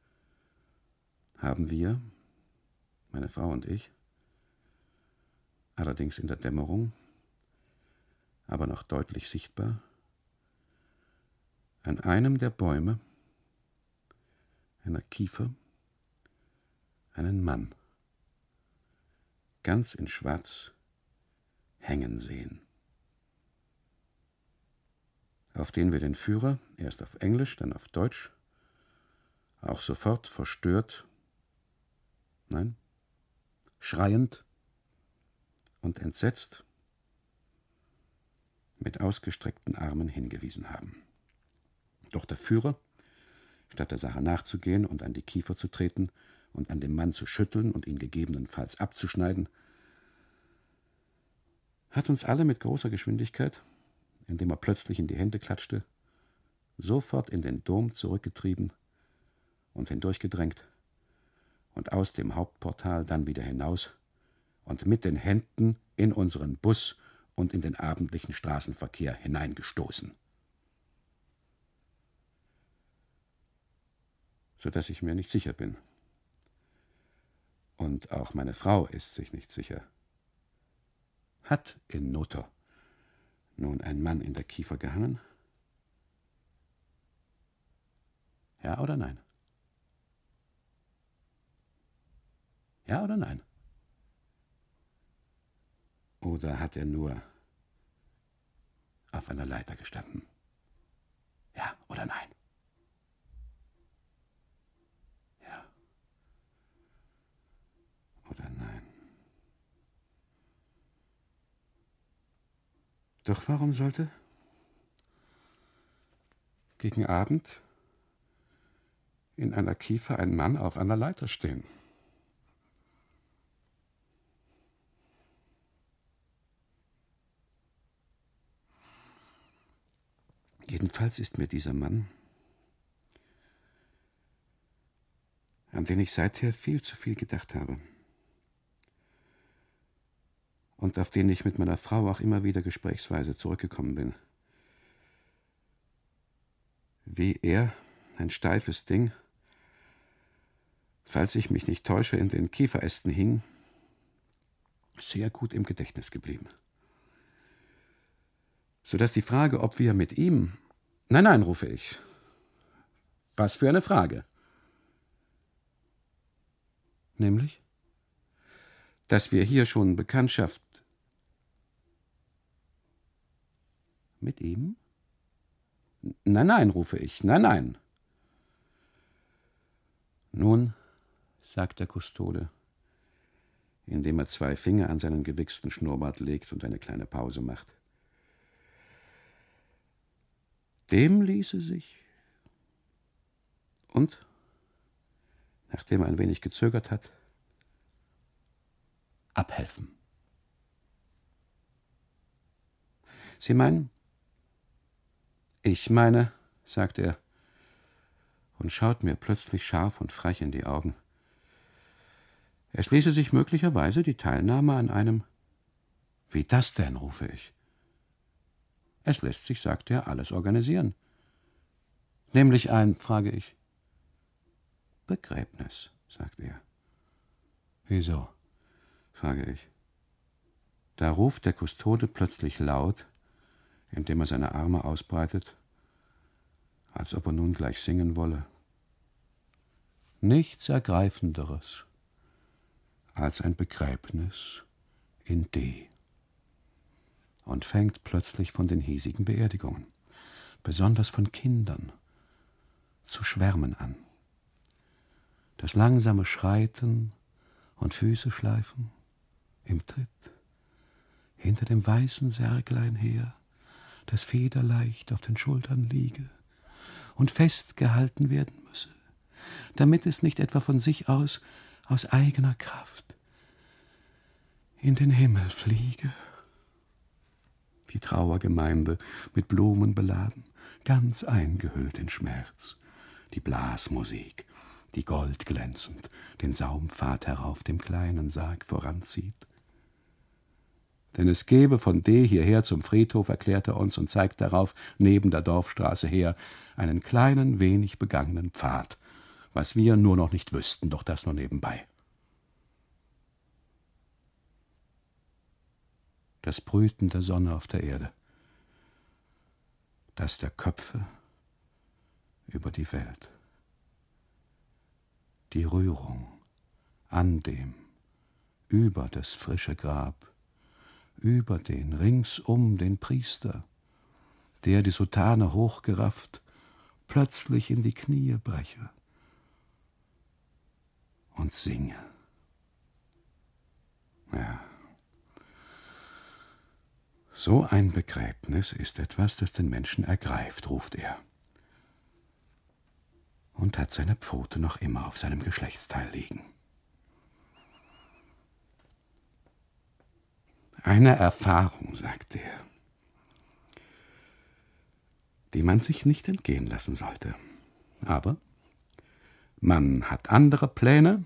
haben wir, meine Frau und ich, allerdings in der Dämmerung, aber noch deutlich sichtbar, an einem der Bäume, einer Kiefer, einen Mann, ganz in Schwarz, hängen sehen, auf den wir den Führer, erst auf Englisch, dann auf Deutsch, auch sofort verstört, nein, schreiend und entsetzt mit ausgestreckten Armen hingewiesen haben. Doch der Führer, statt der Sache nachzugehen und an die Kiefer zu treten und an dem Mann zu schütteln und ihn gegebenenfalls abzuschneiden, hat uns alle mit großer Geschwindigkeit, indem er plötzlich in die Hände klatschte, sofort in den Dom zurückgetrieben und hindurchgedrängt und aus dem Hauptportal dann wieder hinaus und mit den Händen in unseren Bus und in den abendlichen Straßenverkehr hineingestoßen. So dass ich mir nicht sicher bin. Und auch meine Frau ist sich nicht sicher. Hat in Notter nun ein Mann in der Kiefer gehangen? Ja oder nein? Ja oder nein? Oder hat er nur auf einer Leiter gestanden? Ja oder nein? Ja oder nein? Doch warum sollte gegen Abend in einer Kiefer ein Mann auf einer Leiter stehen? Jedenfalls ist mir dieser Mann, an den ich seither viel zu viel gedacht habe und auf den ich mit meiner Frau auch immer wieder gesprächsweise zurückgekommen bin, wie er, ein steifes Ding, falls ich mich nicht täusche, in den Kieferästen hing, sehr gut im Gedächtnis geblieben. Sodass die Frage, ob wir mit ihm... Nein, nein, rufe ich. Was für eine Frage? Nämlich, dass wir hier schon Bekanntschaft mit ihm? Nein, nein, rufe ich. Nein, nein. Nun, sagt der Kustode, indem er zwei Finger an seinen gewichsten Schnurrbart legt und eine kleine Pause macht. Dem ließe sich und, nachdem er ein wenig gezögert hat, abhelfen. Sie meinen? Ich meine, sagt er und schaut mir plötzlich scharf und frech in die Augen. Es ließe sich möglicherweise die Teilnahme an einem... Wie das denn, rufe ich. Es lässt sich, sagt er, alles organisieren. Nämlich ein, frage ich. Begräbnis, sagt er. Wieso, frage ich. Da ruft der Kustode plötzlich laut, indem er seine Arme ausbreitet, als ob er nun gleich singen wolle. Nichts Ergreifenderes als ein Begräbnis in D. Und fängt plötzlich von den hiesigen Beerdigungen, besonders von Kindern, zu schwärmen an. Das langsame Schreiten und Füße schleifen im Tritt, hinter dem weißen Särglein her, das federleicht auf den Schultern liege und festgehalten werden müsse, damit es nicht etwa von sich aus, aus eigener Kraft, in den Himmel fliege. Die Trauergemeinde, mit Blumen beladen, ganz eingehüllt in Schmerz. Die Blasmusik, die goldglänzend den Saumpfad herauf dem kleinen Sarg voranzieht. Denn es gebe von D hierher zum Friedhof, erklärt er uns und zeigt darauf, neben der Dorfstraße her, einen kleinen, wenig begangenen Pfad, was wir nur noch nicht wüssten, doch das nur nebenbei. Das Brüten der Sonne auf der Erde, das der Köpfe über die Welt, die Rührung an dem, über das frische Grab, über den, ringsum den Priester, der die Soutane hochgerafft, plötzlich in die Knie breche und singe. Ja, so ein Begräbnis ist etwas, das den Menschen ergreift, ruft er, und hat seine Pfote noch immer auf seinem Geschlechtsteil liegen. Eine Erfahrung, sagt er, die man sich nicht entgehen lassen sollte. Aber man hat andere Pläne?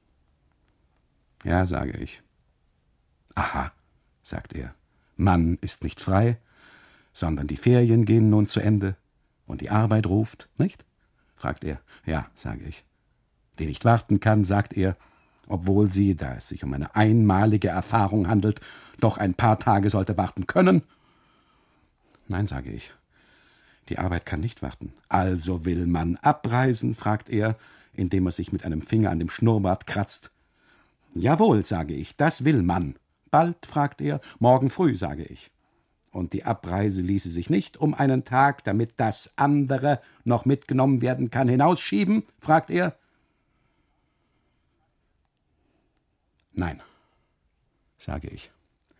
Ja, sage ich. Aha, sagt er, man ist nicht frei, sondern die Ferien gehen nun zu Ende und die Arbeit ruft, nicht? Fragt er. Ja, sage ich. Die nicht warten kann, sagt er, obwohl sie, da es sich um eine einmalige Erfahrung handelt, doch ein paar Tage sollte warten können? Nein, sage ich. Die Arbeit kann nicht warten. Also will man abreisen, fragt er, indem er sich mit einem Finger an dem Schnurrbart kratzt. Jawohl, sage ich, das will man. Bald, fragt er, morgen früh, sage ich. Und die Abreise ließe sich nicht um einen Tag, damit das andere noch mitgenommen werden kann, hinausschieben, fragt er. Nein, sage ich.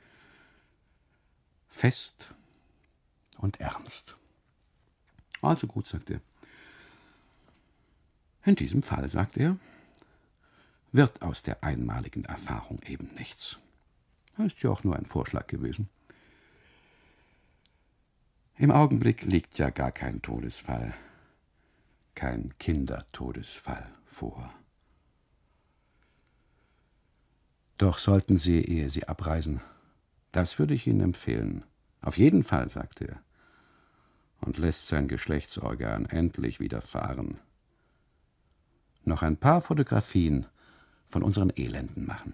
Fest und ernst. Also gut, sagt er. In diesem Fall, sagt er, wird aus der einmaligen Erfahrung eben nichts. Das ist ja auch nur ein Vorschlag gewesen. Im Augenblick liegt ja gar kein Todesfall, kein Kindertodesfall vor. Doch sollten Sie, ehe Sie abreisen, das würde ich Ihnen empfehlen. Auf jeden Fall, sagt er, und lässt sein Geschlechtsorgan endlich wieder fahren. Noch ein paar Fotografien von unseren Elenden machen.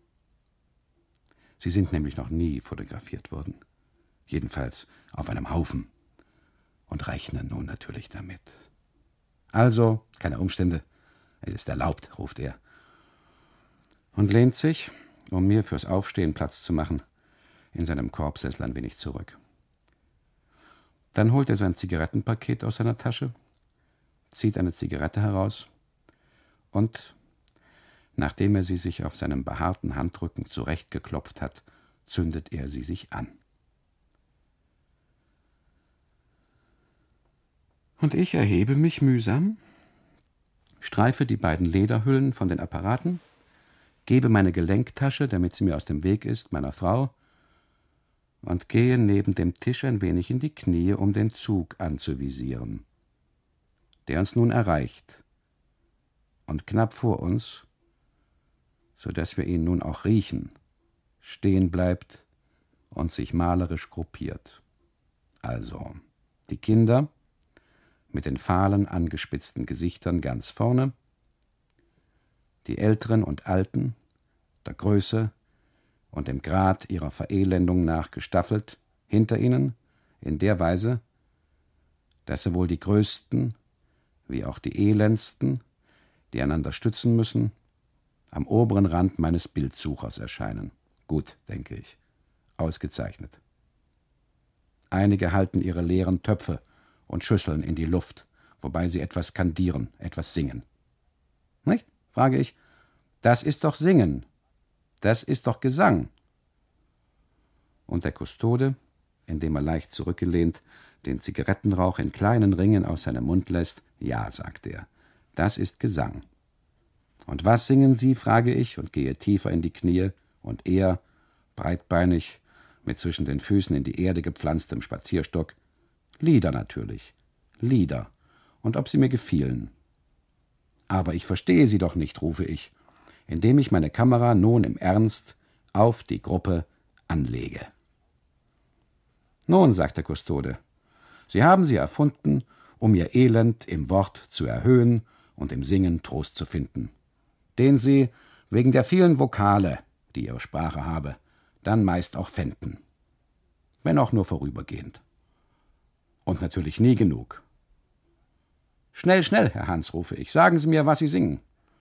Sie sind nämlich noch nie fotografiert worden. Jedenfalls auf einem Haufen. Und rechnen nun natürlich damit. Also, keine Umstände. Es ist erlaubt, ruft er. Und lehnt sich, um mir fürs Aufstehen Platz zu machen, in seinem Korbsessel ein wenig zurück. Dann holt er sein Zigarettenpaket aus seiner Tasche, zieht eine Zigarette heraus und, nachdem er sie sich auf seinem behaarten Handrücken zurechtgeklopft hat, zündet er sie sich an. Und ich erhebe mich mühsam, streife die beiden Lederhüllen von den Apparaten, gebe meine Gelenktasche, damit sie mir aus dem Weg ist, meiner Frau, und gehe neben dem Tisch ein wenig in die Knie, um den Zug anzuvisieren, der uns nun erreicht und knapp vor uns, so dass wir ihn nun auch riechen, stehen bleibt und sich malerisch gruppiert. Also die Kinder mit den fahlen, angespitzten Gesichtern ganz vorne, die Älteren und Alten, der Größe und dem Grad ihrer Verelendung nach gestaffelt, hinter ihnen, in der Weise, dass sowohl die Größten wie auch die Elendsten, die einander stützen müssen, am oberen Rand meines Bildsuchers erscheinen. Gut, denke ich. Ausgezeichnet. Einige halten ihre leeren Töpfe und Schüsseln in die Luft, wobei sie etwas skandieren, etwas singen. Nicht? Frage ich. Das ist doch Singen. Das ist doch Gesang. Und der Kustode, indem er leicht zurückgelehnt den Zigarettenrauch in kleinen Ringen aus seinem Mund lässt, ja, sagt er, das ist Gesang. Und was singen Sie, frage ich und gehe tiefer in die Knie, und er, breitbeinig, mit zwischen den Füßen in die Erde gepflanztem Spazierstock, Lieder natürlich, Lieder und ob sie mir gefielen. »Aber ich verstehe Sie doch nicht«, rufe ich, indem ich meine Kamera nun im Ernst auf die Gruppe anlege. »Nun«, sagt der Kustode, »Sie haben sie erfunden, um Ihr Elend im Wort zu erhöhen und im Singen Trost zu finden, den Sie wegen der vielen Vokale, die Ihre Sprache habe, dann meist auch fänden, wenn auch nur vorübergehend. Und natürlich nie genug. »Schnell, schnell, Herr Hans«, rufe ich, »sagen Sie mir, was Sie singen.«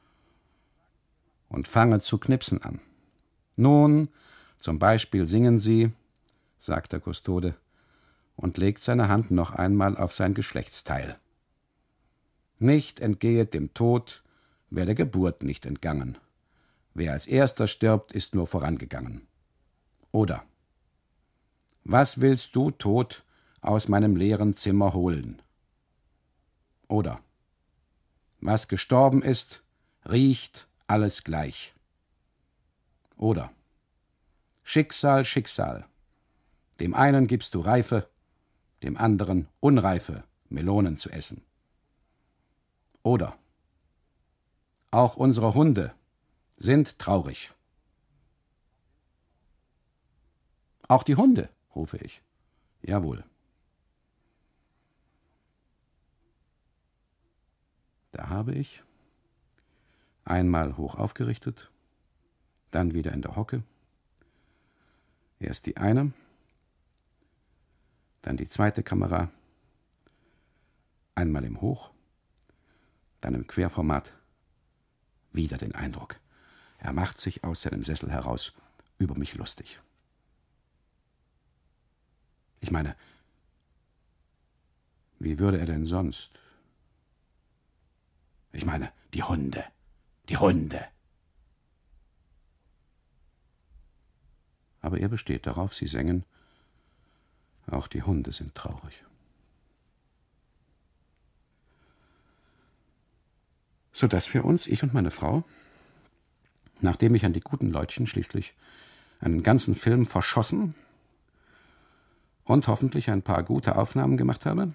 Und fange zu knipsen an. »Nun, zum Beispiel singen Sie«, sagt der Kustode und legt seine Hand noch einmal auf sein Geschlechtsteil. »Nicht entgehet dem Tod, wer der Geburt nicht entgangen. Wer als erster stirbt, ist nur vorangegangen.« Oder »Was willst du, Tod, aus meinem leeren Zimmer holen?« Oder »Was gestorben ist, riecht alles gleich.« Oder »Schicksal, Schicksal, dem einen gibst du reife, dem anderen unreife Melonen zu essen.« Oder »Auch unsere Hunde sind traurig.« »Auch die Hunde«, rufe ich. »Jawohl.« Da habe ich, einmal hoch aufgerichtet, dann wieder in der Hocke, erst die eine, dann die zweite Kamera, einmal im Hoch, dann im Querformat, wieder den Eindruck, er macht sich aus seinem Sessel heraus über mich lustig. Ich meine, wie würde er denn sonst? Ich meine, die Hunde, die Hunde. Aber er besteht darauf, sie sängen, auch die Hunde sind traurig. Sodass für uns, ich und meine Frau, nachdem ich an die guten Leutchen schließlich einen ganzen Film verschossen und hoffentlich ein paar gute Aufnahmen gemacht habe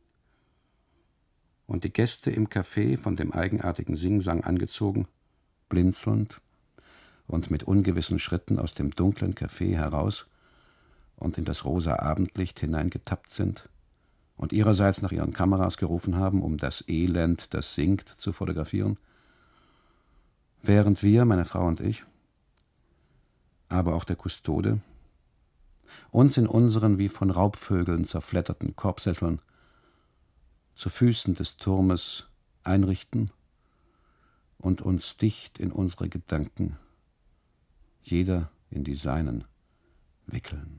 und die Gäste im Café von dem eigenartigen Singsang angezogen, blinzelnd und mit ungewissen Schritten aus dem dunklen Café heraus und in das rosa Abendlicht hineingetappt sind und ihrerseits nach ihren Kameras gerufen haben, um das Elend, das singt, zu fotografieren, während wir, meine Frau und ich, aber auch der Kustode, uns in unseren wie von Raubvögeln zerfledderten Korbsesseln zu Füßen des Turmes einrichten und uns dicht in unsere Gedanken, jeder in die seinen, wickeln.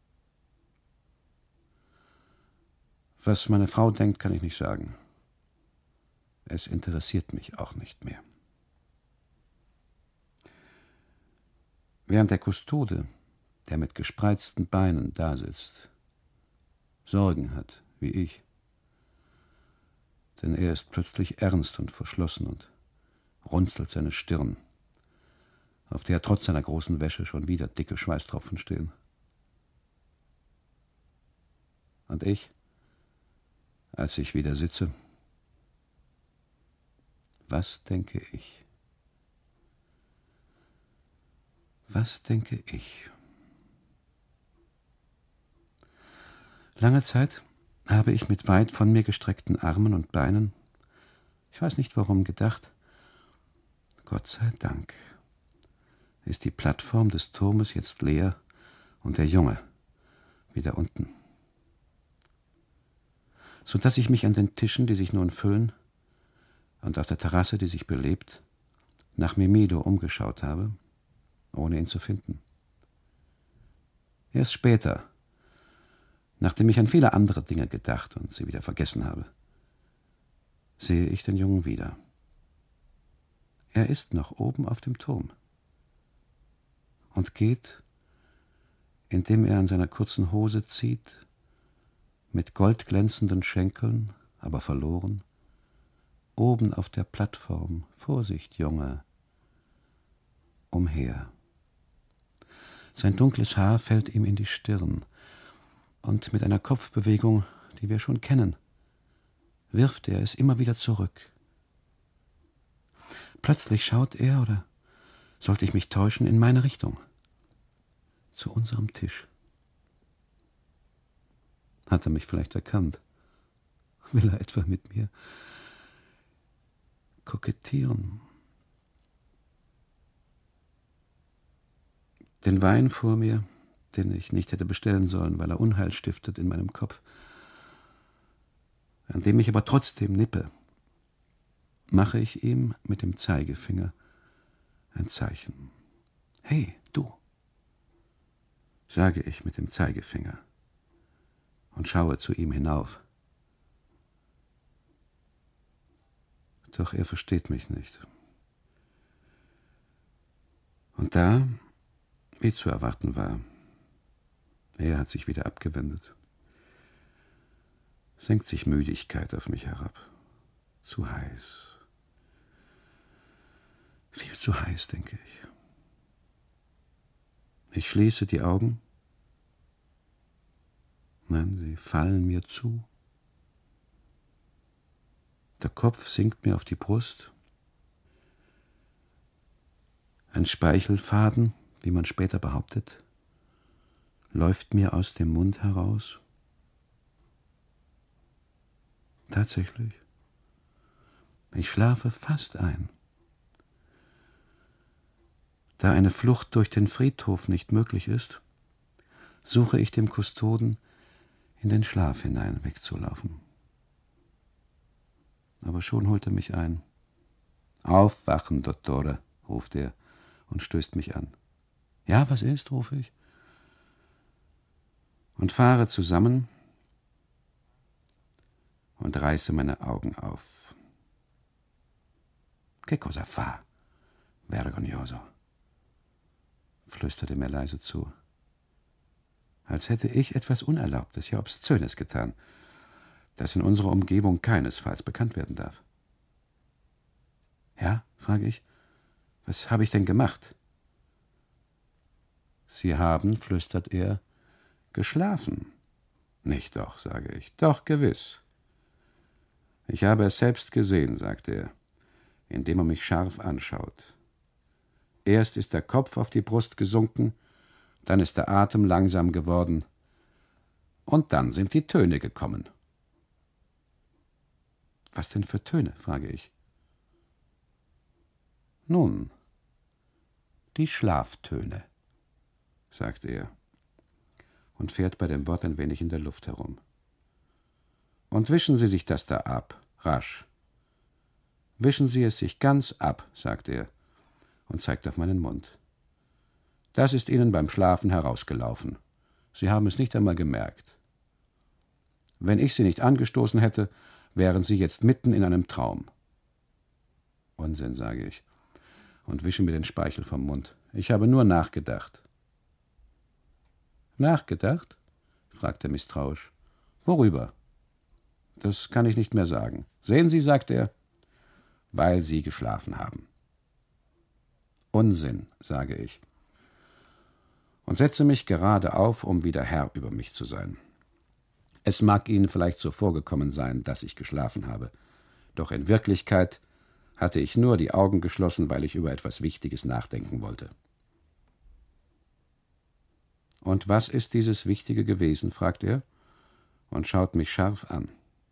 Was meine Frau denkt, kann ich nicht sagen. Es interessiert mich auch nicht mehr. Während der Kustode, der mit gespreizten Beinen dasitzt, Sorgen hat, wie ich, denn er ist plötzlich ernst und verschlossen und runzelt seine Stirn, auf der trotz seiner großen Wäsche schon wieder dicke Schweißtropfen stehen. Und ich, als ich wieder sitze, was denke ich? Was denke ich? Lange Zeit habe ich mit weit von mir gestreckten Armen und Beinen, ich weiß nicht warum, gedacht, Gott sei Dank ist die Plattform des Turmes jetzt leer und der Junge wieder unten. So dass ich mich an den Tischen, die sich nun füllen, und auf der Terrasse, die sich belebt, nach Mimido umgeschaut habe, ohne ihn zu finden. Erst später, nachdem ich an viele andere Dinge gedacht und sie wieder vergessen habe, sehe ich den Jungen wieder. Er ist noch oben auf dem Turm und geht, indem er an seiner kurzen Hose zieht, mit goldglänzenden Schenkeln, aber verloren, oben auf der Plattform, Vorsicht, Junge, umher. Sein dunkles Haar fällt ihm in die Stirn, und mit einer Kopfbewegung, die wir schon kennen, wirft er es immer wieder zurück. Plötzlich schaut er, oder sollte ich mich täuschen, in meine Richtung, zu unserem Tisch. Hat er mich vielleicht erkannt? Will er etwa mit mir kokettieren? Den Wein vor mir, den ich nicht hätte bestellen sollen, weil er Unheil stiftet in meinem Kopf, an dem ich aber trotzdem nippe, mache ich ihm mit dem Zeigefinger ein Zeichen. »Hey, du«, sage ich mit dem Zeigefinger und schaue zu ihm hinauf. Doch er versteht mich nicht. Und da, wie zu erwarten war, er hat sich wieder abgewendet, senkt sich Müdigkeit auf mich herab. Zu heiß. Viel zu heiß, denke ich. Ich schließe die Augen. Nein, sie fallen mir zu. Der Kopf sinkt mir auf die Brust. Ein Speichelfaden, wie man später behauptet, läuft mir aus dem Mund heraus. Tatsächlich. Ich schlafe fast ein. Da eine Flucht durch den Friedhof nicht möglich ist, suche ich dem Kustoden in den Schlaf hinein wegzulaufen. Aber schon holt er mich ein. »Aufwachen, Dottore«, ruft er und stößt mich an. »Ja, was ist?«, rufe ich. Und fahre zusammen und reiße meine Augen auf. »Che cosa fa, vergognoso?«, flüsterte mir leise zu, als hätte ich etwas Unerlaubtes, ja Obszönes getan, das in unserer Umgebung keinesfalls bekannt werden darf. »Ja«, frage ich, »was habe ich denn gemacht?« »Sie haben«, flüstert er, »geschlafen.« »Nicht doch«, sage ich, »doch gewiss.« »Ich habe es selbst gesehen«, sagt er, indem er mich scharf anschaut. Erst ist der Kopf auf die Brust gesunken, dann ist der Atem langsam geworden, und dann sind die Töne gekommen. »Was denn für Töne?«, frage ich. »Nun, die Schlaftöne«, sagt er und fährt bei dem Wort ein wenig in der Luft herum. »Und wischen Sie sich das da ab, rasch. Wischen Sie es sich ganz ab«, sagt er und zeigt auf meinen Mund. »Das ist Ihnen beim Schlafen herausgelaufen. Sie haben es nicht einmal gemerkt. Wenn ich Sie nicht angestoßen hätte, wären Sie jetzt mitten in einem Traum.« »Unsinn«, sage ich und wische mir den Speichel vom Mund. »Ich habe nur nachgedacht.« »Nachgedacht?«, fragt er misstrauisch. »Worüber?« »Das kann ich nicht mehr sagen. Sehen Sie«, sagt er, »weil Sie geschlafen haben.« »Unsinn«, sage ich und setze mich gerade auf, um wieder Herr über mich zu sein. Es mag Ihnen vielleicht so vorgekommen sein, dass ich geschlafen habe, doch in Wirklichkeit hatte ich nur die Augen geschlossen, weil ich über etwas Wichtiges nachdenken wollte.« »Und was ist dieses Wichtige gewesen?«, fragt er und schaut mich scharf an.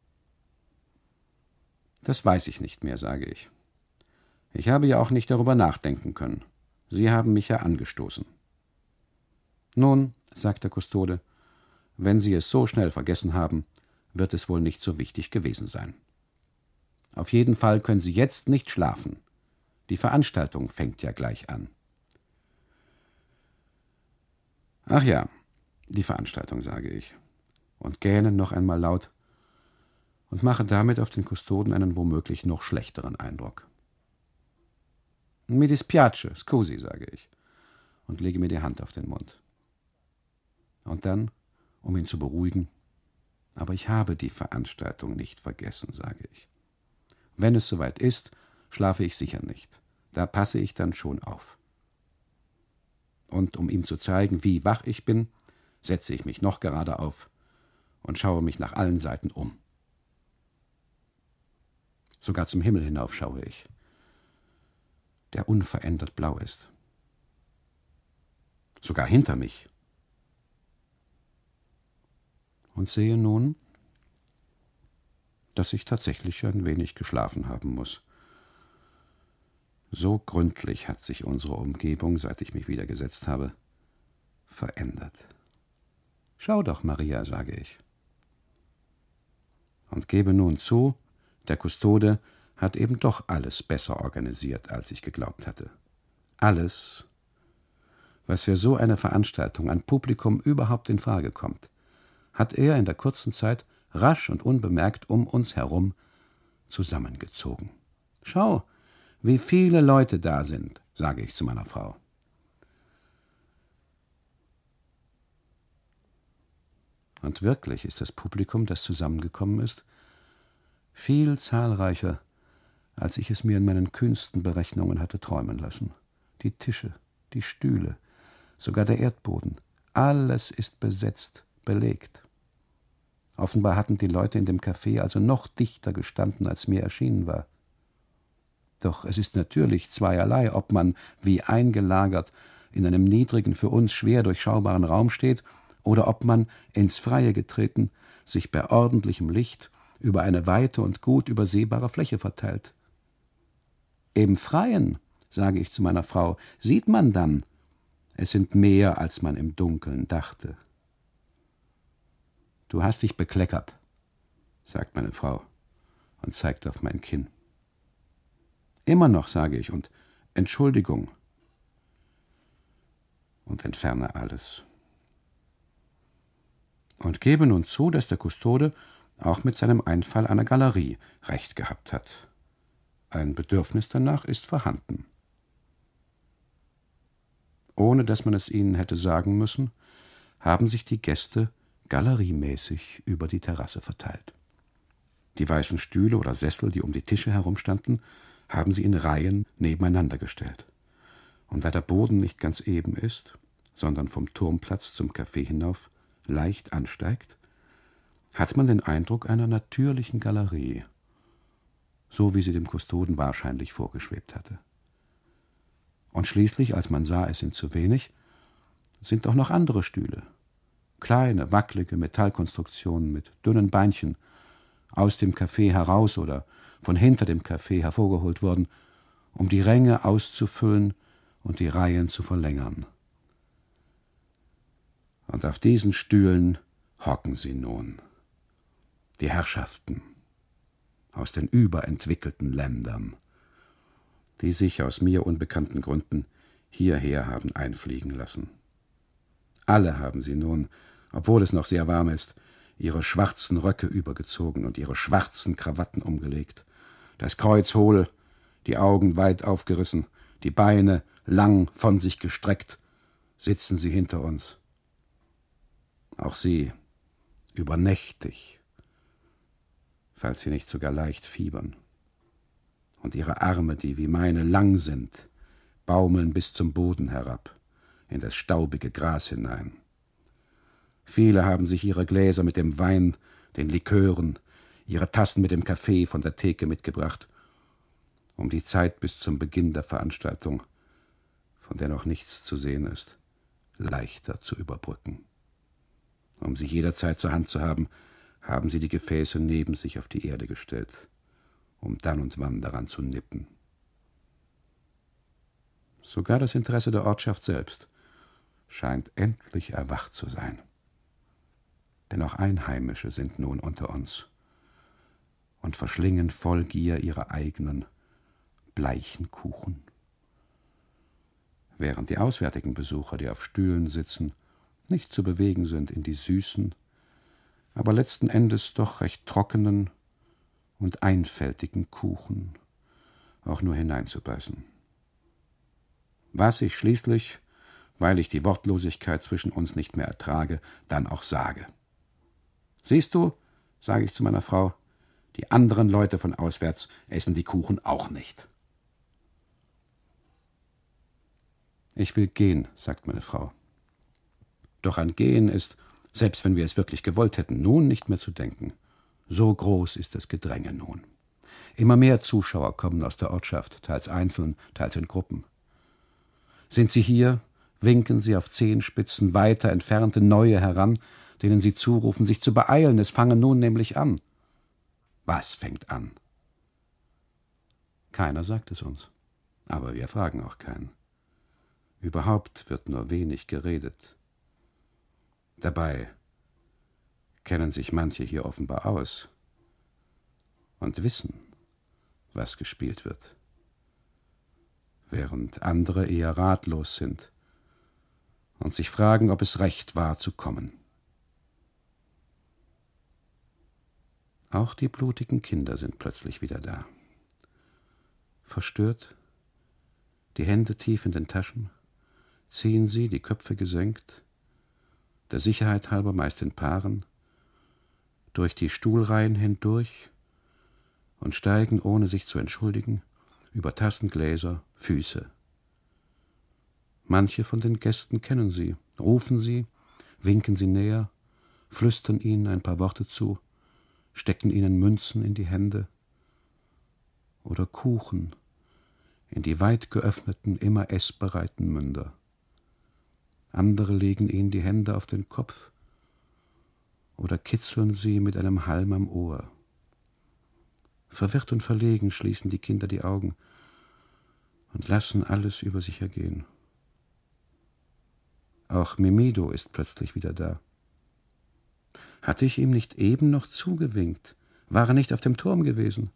»Das weiß ich nicht mehr«, sage ich. »Ich habe ja auch nicht darüber nachdenken können. Sie haben mich ja angestoßen.« »Nun«, sagt der Kustode, »wenn Sie es so schnell vergessen haben, wird es wohl nicht so wichtig gewesen sein. Auf jeden Fall können Sie jetzt nicht schlafen. Die Veranstaltung fängt ja gleich an.« »Ach ja, die Veranstaltung«, sage ich und gähne noch einmal laut und mache damit auf den Kustoden einen womöglich noch schlechteren Eindruck. »Mi dispiace, scusi«, sage ich und lege mir die Hand auf den Mund. Und dann, um ihn zu beruhigen, »aber ich habe die Veranstaltung nicht vergessen«, sage ich. »Wenn es soweit ist, schlafe ich sicher nicht. Da passe ich dann schon auf.« Und um ihm zu zeigen, wie wach ich bin, setze ich mich noch gerade auf und schaue mich nach allen Seiten um. Sogar zum Himmel hinauf schaue ich, der unverändert blau ist. Sogar hinter mich. Und sehe nun, dass ich tatsächlich ein wenig geschlafen haben muss. So gründlich hat sich unsere Umgebung, seit ich mich wieder gesetzt habe, verändert. Schau doch, Maria, sage ich. Und gebe nun zu, der Kustode hat eben doch alles besser organisiert, als ich geglaubt hatte. Alles, was für so eine Veranstaltung an Publikum überhaupt in Frage kommt, hat er in der kurzen Zeit rasch und unbemerkt um uns herum zusammengezogen. Schau, wie viele Leute da sind, sage ich zu meiner Frau. Und wirklich ist das Publikum, das zusammengekommen ist, viel zahlreicher, als ich es mir in meinen kühnsten Berechnungen hatte träumen lassen. Die Tische, die Stühle, sogar der Erdboden, alles ist besetzt, belegt. Offenbar hatten die Leute in dem Café also noch dichter gestanden, als mir erschienen war. Doch es ist natürlich zweierlei, ob man, wie eingelagert, in einem niedrigen, für uns schwer durchschaubaren Raum steht, oder ob man, ins Freie getreten, sich bei ordentlichem Licht über eine weite und gut übersehbare Fläche verteilt. Im Freien, sage ich zu meiner Frau, sieht man dann, es sind mehr, als man im Dunkeln dachte. Du hast dich bekleckert, sagt meine Frau und zeigt auf mein Kinn. Immer noch, sage ich, und Entschuldigung, und entferne alles. Und gebe nun zu, dass der Kustode auch mit seinem Einfall einer Galerie recht gehabt hat. Ein Bedürfnis danach ist vorhanden. Ohne dass man es ihnen hätte sagen müssen, haben sich die Gäste galeriemäßig über die Terrasse verteilt. Die weißen Stühle oder Sessel, die um die Tische herumstanden, haben sie in Reihen nebeneinander gestellt. Und da der Boden nicht ganz eben ist, sondern vom Turmplatz zum Café hinauf leicht ansteigt, hat man den Eindruck einer natürlichen Galerie, so wie sie dem Kustoden wahrscheinlich vorgeschwebt hatte. Und schließlich, als man sah, es sind zu wenig, sind doch noch andere Stühle, kleine, wackelige Metallkonstruktionen mit dünnen Beinchen, aus dem Café heraus oder von hinter dem Café hervorgeholt worden, um die Ränge auszufüllen und die Reihen zu verlängern. Und auf diesen Stühlen hocken sie nun, die Herrschaften aus den überentwickelten Ländern, die sich aus mir unbekannten Gründen hierher haben einfliegen lassen. Alle haben sie nun, obwohl es noch sehr warm ist, ihre schwarzen Röcke übergezogen und ihre schwarzen Krawatten umgelegt, das Kreuz hohl, die Augen weit aufgerissen, die Beine lang von sich gestreckt, sitzen sie hinter uns. Auch sie, übernächtig, falls sie nicht sogar leicht fiebern. Und ihre Arme, die wie meine lang sind, baumeln bis zum Boden herab, in das staubige Gras hinein. Viele haben sich ihre Gläser mit dem Wein, den Likören, ihre Tassen mit dem Kaffee von der Theke mitgebracht, um die Zeit bis zum Beginn der Veranstaltung, von der noch nichts zu sehen ist, leichter zu überbrücken. Um sie jederzeit zur Hand zu haben, haben sie die Gefäße neben sich auf die Erde gestellt, um dann und wann daran zu nippen. Sogar das Interesse der Ortschaft selbst scheint endlich erwacht zu sein. Denn auch Einheimische sind nun unter uns und verschlingen voll Gier ihre eigenen bleichen Kuchen. Während die auswärtigen Besucher, die auf Stühlen sitzen, nicht zu bewegen sind in die süßen, aber letzten Endes doch recht trockenen und einfältigen Kuchen auch nur hineinzubeißen. Was ich schließlich, weil ich die Wortlosigkeit zwischen uns nicht mehr ertrage, dann auch sage. Siehst du, sage ich zu meiner Frau, die anderen Leute von auswärts essen die Kuchen auch nicht. Ich will gehen, sagt meine Frau. Doch an Gehen ist, selbst wenn wir es wirklich gewollt hätten, nun nicht mehr zu denken. So groß ist das Gedränge nun. Immer mehr Zuschauer kommen aus der Ortschaft, teils einzeln, teils in Gruppen. Sind sie hier, winken sie auf Zehenspitzen weiter entfernte Neue heran, denen sie zurufen, sich zu beeilen, es fange nun nämlich an. Was fängt an? Keiner sagt es uns, aber wir fragen auch keinen. Überhaupt wird nur wenig geredet. Dabei kennen sich manche hier offenbar aus und wissen, was gespielt wird, während andere eher ratlos sind und sich fragen, ob es recht war zu kommen. Auch die blutigen Kinder sind plötzlich wieder da. Verstört, die Hände tief in den Taschen, ziehen sie, die Köpfe gesenkt, der Sicherheit halber meist in Paaren, durch die Stuhlreihen hindurch und steigen, ohne sich zu entschuldigen, über Tassen, Gläser, Füße. Manche von den Gästen kennen sie, rufen sie, winken sie näher, flüstern ihnen ein paar Worte zu, stecken ihnen Münzen in die Hände oder Kuchen in die weit geöffneten, immer essbereiten Münder. Andere legen ihnen die Hände auf den Kopf oder kitzeln sie mit einem Halm am Ohr. Verwirrt und verlegen schließen die Kinder die Augen und lassen alles über sich ergehen. Auch Mimido ist plötzlich wieder da. Hatte ich ihm nicht eben noch zugewinkt? War er nicht auf dem Turm gewesen?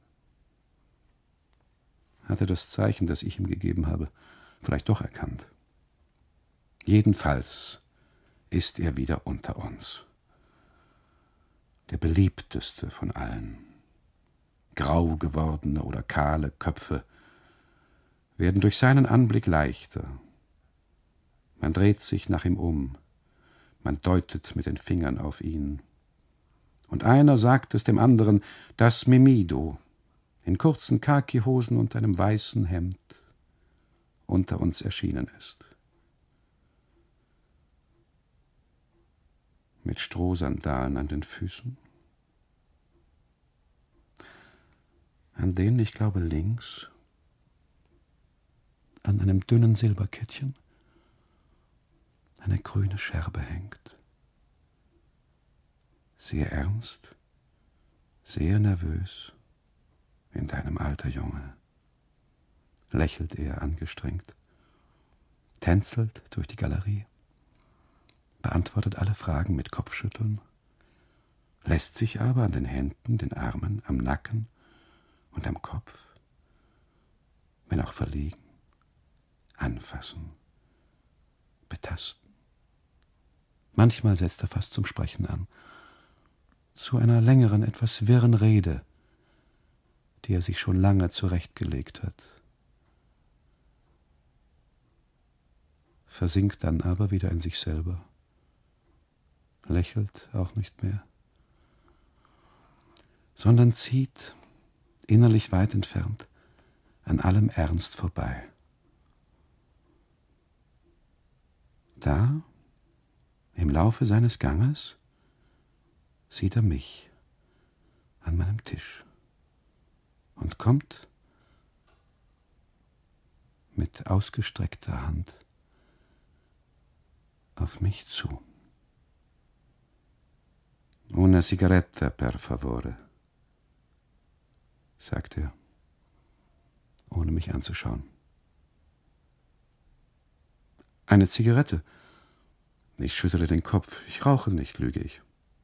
Hat er das Zeichen, das ich ihm gegeben habe, vielleicht doch erkannt? Jedenfalls ist er wieder unter uns. Der beliebteste von allen. Grau gewordene oder kahle Köpfe werden durch seinen Anblick leichter. Man dreht sich nach ihm um, man deutet mit den Fingern auf ihn. Und einer sagt es dem anderen, dass Mimido in kurzen Khakihosen und einem weißen Hemd unter uns erschienen ist. Mit Strohsandalen an den Füßen, an denen, ich glaube, links an einem dünnen Silberkettchen eine grüne Scherbe hängt. Sehr ernst, sehr nervös, in deinem Alter, Junge, lächelt er angestrengt, tänzelt durch die Galerie, beantwortet alle Fragen mit Kopfschütteln, lässt sich aber an den Händen, den Armen, am Nacken und am Kopf, wenn auch verlegen, anfassen, betasten. Manchmal setzt er fast zum Sprechen an, zu einer längeren, etwas wirren Rede, die er sich schon lange zurechtgelegt hat. Versinkt dann aber wieder in sich selber, lächelt auch nicht mehr, sondern zieht, innerlich weit entfernt, an allem Ernst vorbei. Da, im Laufe seines Ganges, sieht er mich an meinem Tisch und kommt mit ausgestreckter Hand auf mich zu. Una sigaretta, per favore, sagt er, ohne mich anzuschauen. Eine Zigarette? Ich schüttle den Kopf. Ich rauche nicht, lüge ich.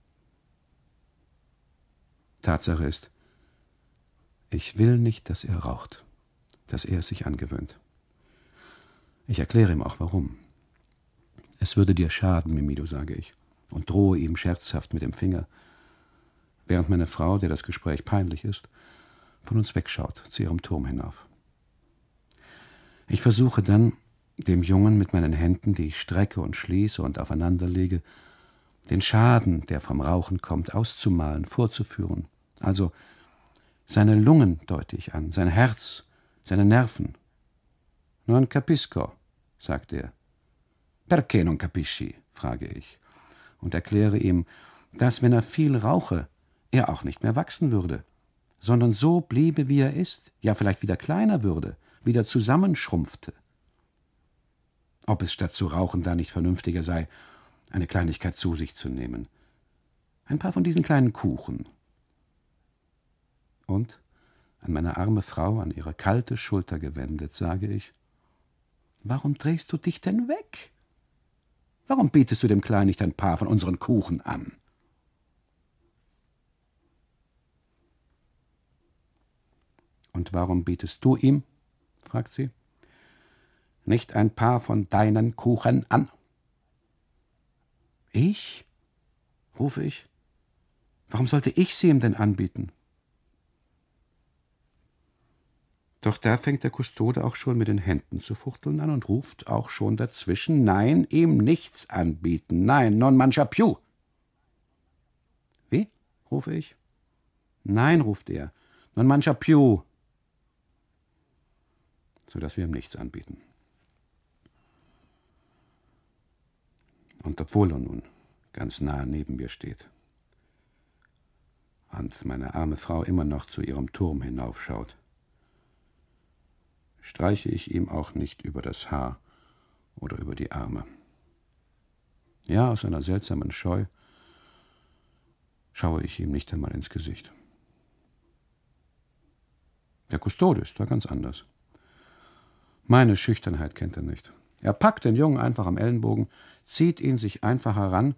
Tatsache ist, ich will nicht, dass er raucht, dass er es sich angewöhnt. Ich erkläre ihm auch, warum. Es würde dir schaden, Mimido, sage ich, und drohe ihm scherzhaft mit dem Finger, während meine Frau, der das Gespräch peinlich ist, von uns wegschaut, zu ihrem Turm hinauf. Ich versuche dann, dem Jungen mit meinen Händen, die ich strecke und schließe und aufeinanderlege, den Schaden, der vom Rauchen kommt, auszumalen, vorzuführen. Also seine Lungen deute ich an, sein Herz, seine Nerven. Non capisco, sagt er. Perché non capisci, frage ich und erkläre ihm, dass, wenn er viel rauche, er auch nicht mehr wachsen würde. sondern so bliebe, wie er ist, ja vielleicht wieder kleiner würde, wieder zusammenschrumpfte. Ob es statt zu rauchen da nicht vernünftiger sei, eine Kleinigkeit zu sich zu nehmen. Ein paar von diesen kleinen Kuchen. Und, an meine arme Frau, an ihre kalte Schulter gewendet, sage ich: Warum drehst du dich denn weg? Warum bietest du dem Kleinen nicht ein paar von unseren Kuchen an? Und warum bietest du ihm, fragt sie, nicht ein paar von deinen Kuchen an? Ich? Rufe ich. Warum sollte ich sie ihm denn anbieten? Doch da fängt der Kustode auch schon mit den Händen zu fuchteln an und ruft auch schon dazwischen: Nein, ihm nichts anbieten. Nein, non mangia più. Wie? Rufe ich. Nein, ruft er. Non mangia più. Sodass wir ihm nichts anbieten. Und obwohl er nun ganz nahe neben mir steht und meine arme Frau immer noch zu ihrem Turm hinaufschaut, streiche ich ihm auch nicht über das Haar oder über die Arme. Ja, aus einer seltsamen Scheu schaue ich ihm nicht einmal ins Gesicht. Der Kustode ist da ganz anders. Meine Schüchternheit kennt er nicht. Er packt den Jungen einfach am Ellenbogen, zieht ihn sich einfach heran,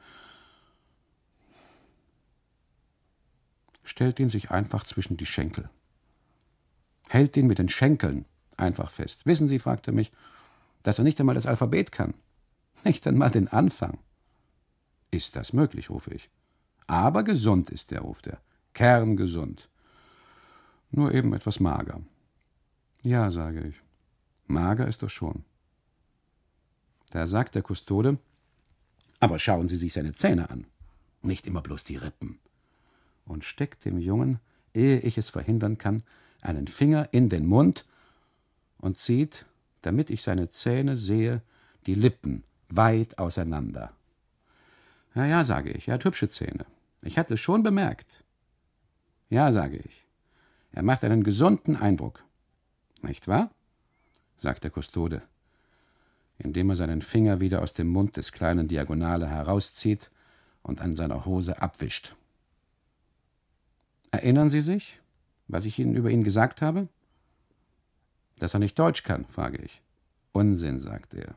stellt ihn sich einfach zwischen die Schenkel, hält ihn mit den Schenkeln einfach fest. Wissen Sie, fragt er mich, dass er nicht einmal das Alphabet kann? Nicht einmal den Anfang. Ist das möglich, rufe ich. Aber gesund ist er, ruft er. Kerngesund. Nur eben etwas mager. Ja, sage ich. Mager ist er schon. Da sagt der Kustode: Aber schauen Sie sich seine Zähne an. Nicht immer bloß die Rippen. Und steckt dem Jungen, ehe ich es verhindern kann, einen Finger in den Mund und zieht, damit ich seine Zähne sehe, die Lippen weit auseinander. Ja, ja, sage ich, er hat hübsche Zähne. Ich hatte es schon bemerkt. Ja, sage ich, er macht einen gesunden Eindruck. Nicht wahr? Sagt der Kustode, indem er seinen Finger wieder aus dem Mund des kleinen Diagonale herauszieht und an seiner Hose abwischt. Erinnern Sie sich, was ich Ihnen über ihn gesagt habe? Dass er nicht Deutsch kann, frage ich. Unsinn, sagt er.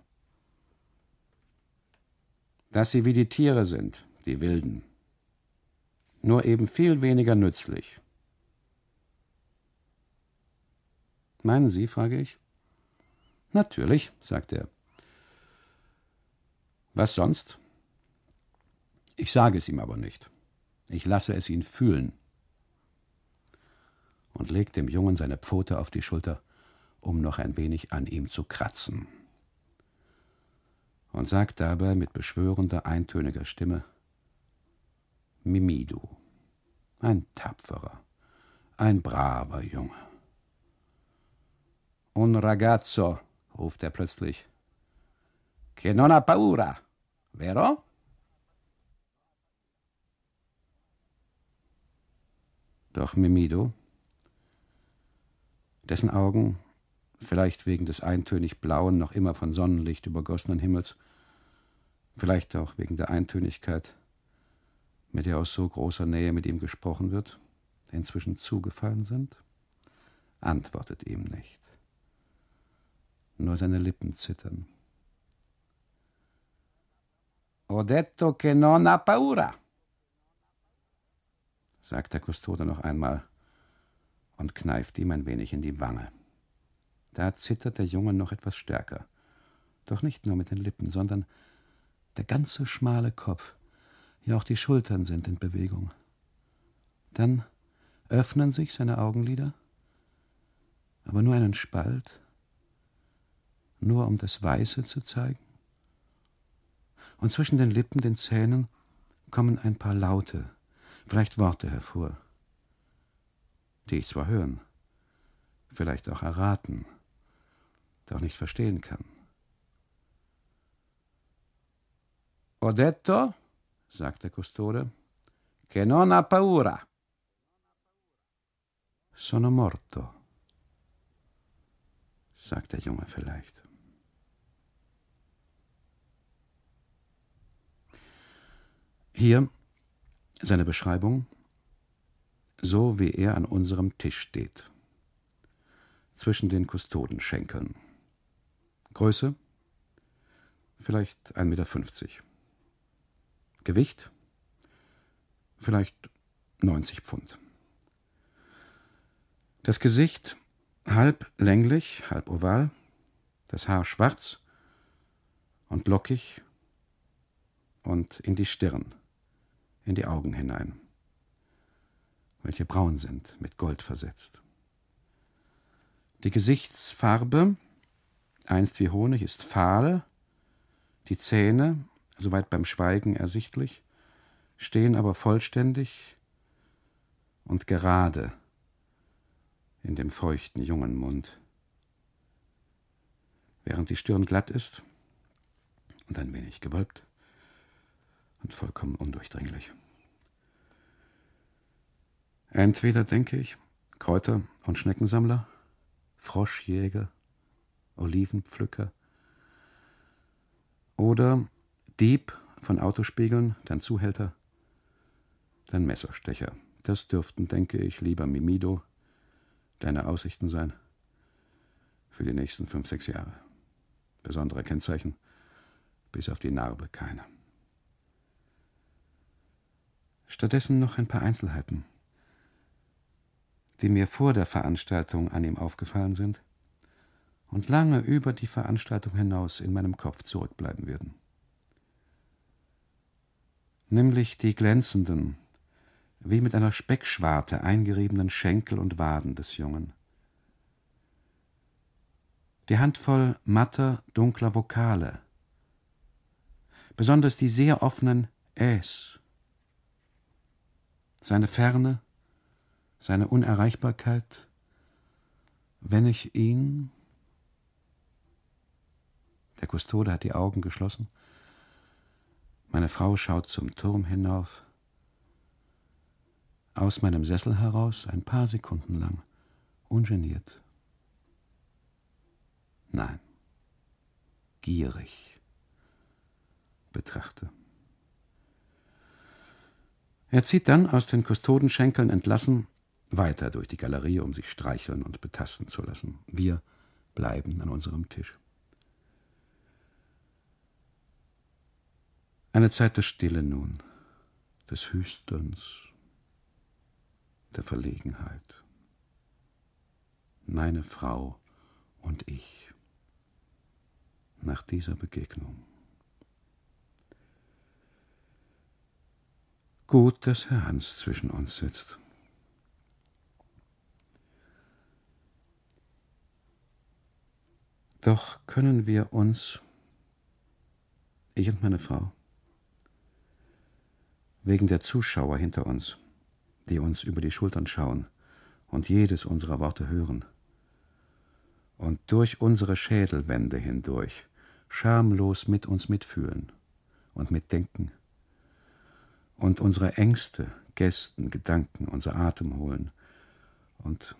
Dass sie wie die Tiere sind, die Wilden. Nur eben viel weniger nützlich. Meinen Sie, frage ich. Natürlich, sagt er. Was sonst? Ich sage es ihm aber nicht. Ich lasse es ihn fühlen. Und legt dem Jungen seine Pfote auf die Schulter, um noch ein wenig an ihm zu kratzen. Und sagt dabei mit beschwörender, eintöniger Stimme: Mimidu, ein tapferer, ein braver Junge. Un ragazzo, ruft er plötzlich, che non ha paura, vero? Doch Mimido, dessen Augen, vielleicht wegen des eintönig blauen, noch immer von Sonnenlicht übergossenen Himmels, vielleicht auch wegen der Eintönigkeit, mit der aus so großer Nähe mit ihm gesprochen wird, inzwischen zugefallen sind, antwortet ihm nicht. Nur seine Lippen zittern. Ho detto che non ha paura, sagt der Kustode noch einmal und kneift ihm ein wenig in die Wange. Da zittert der Junge noch etwas stärker, doch nicht nur mit den Lippen, sondern der ganze schmale Kopf, ja auch die Schultern sind in Bewegung. Dann öffnen sich seine Augenlider, aber nur einen Spalt, nur um das Weiße zu zeigen. Und zwischen den Lippen, den Zähnen, kommen ein paar Laute, vielleicht Worte hervor, die ich zwar hören, vielleicht auch erraten, doch nicht verstehen kann. Ho detto, sagt der Kustode, che non ha paura. Sono morto, sagt der Junge vielleicht. Hier seine Beschreibung, so wie er an unserem Tisch steht, zwischen den Kustodenschenkeln. Größe, vielleicht ein Meter fünfzig. Gewicht, vielleicht neunzig Pfund. Das Gesicht halb länglich, halb oval, das Haar schwarz und lockig und in die Stirn, in die Augen hinein, welche braun sind, mit Gold versetzt. Die Gesichtsfarbe, einst wie Honig, ist fahl, die Zähne, soweit beim Schweigen ersichtlich, stehen aber vollständig und gerade in dem feuchten jungen Mund, während die Stirn glatt ist und ein wenig gewölbt und vollkommen undurchdringlich. Entweder, denke ich, Kräuter- und Schneckensammler, Froschjäger, Olivenpflücker oder Dieb von Autospiegeln, dann Zuhälter, dann Messerstecher. Das dürften, denke ich, lieber Mimido, deine Aussichten sein für die nächsten fünf, sechs Jahre. Besondere Kennzeichen, bis auf die Narbe keine. Stattdessen noch ein paar Einzelheiten, die mir vor der Veranstaltung an ihm aufgefallen sind und lange über die Veranstaltung hinaus in meinem Kopf zurückbleiben werden. Nämlich die glänzenden, wie mit einer Speckschwarte eingeriebenen Schenkel und Waden des Jungen. Die Handvoll matter, dunkler Vokale, besonders die sehr offenen Äs, seine Ferne, seine Unerreichbarkeit, wenn ich ihn... Der Kustode hat die Augen geschlossen. Meine Frau schaut zum Turm hinauf. Aus meinem Sessel heraus, ein paar Sekunden lang, ungeniert. Nein, gierig betrachte. Er zieht dann, aus den Kustodenschenkeln entlassen, weiter durch die Galerie, um sich streicheln und betasten zu lassen. Wir bleiben an unserem Tisch. Eine Zeit der Stille nun, des Hüstelns, der Verlegenheit. Meine Frau und ich. Nach dieser Begegnung. Gut, dass Herr Hans zwischen uns sitzt. Doch können wir uns, ich und meine Frau, wegen der Zuschauer hinter uns, die uns über die Schultern schauen und jedes unserer Worte hören, und durch unsere Schädelwände hindurch schamlos mit uns mitfühlen und mitdenken und unsere Ängste, Gesten, Gedanken, unser Atem holen und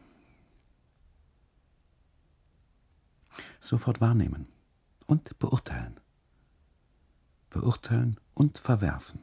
sofort wahrnehmen und beurteilen. Beurteilen und verwerfen.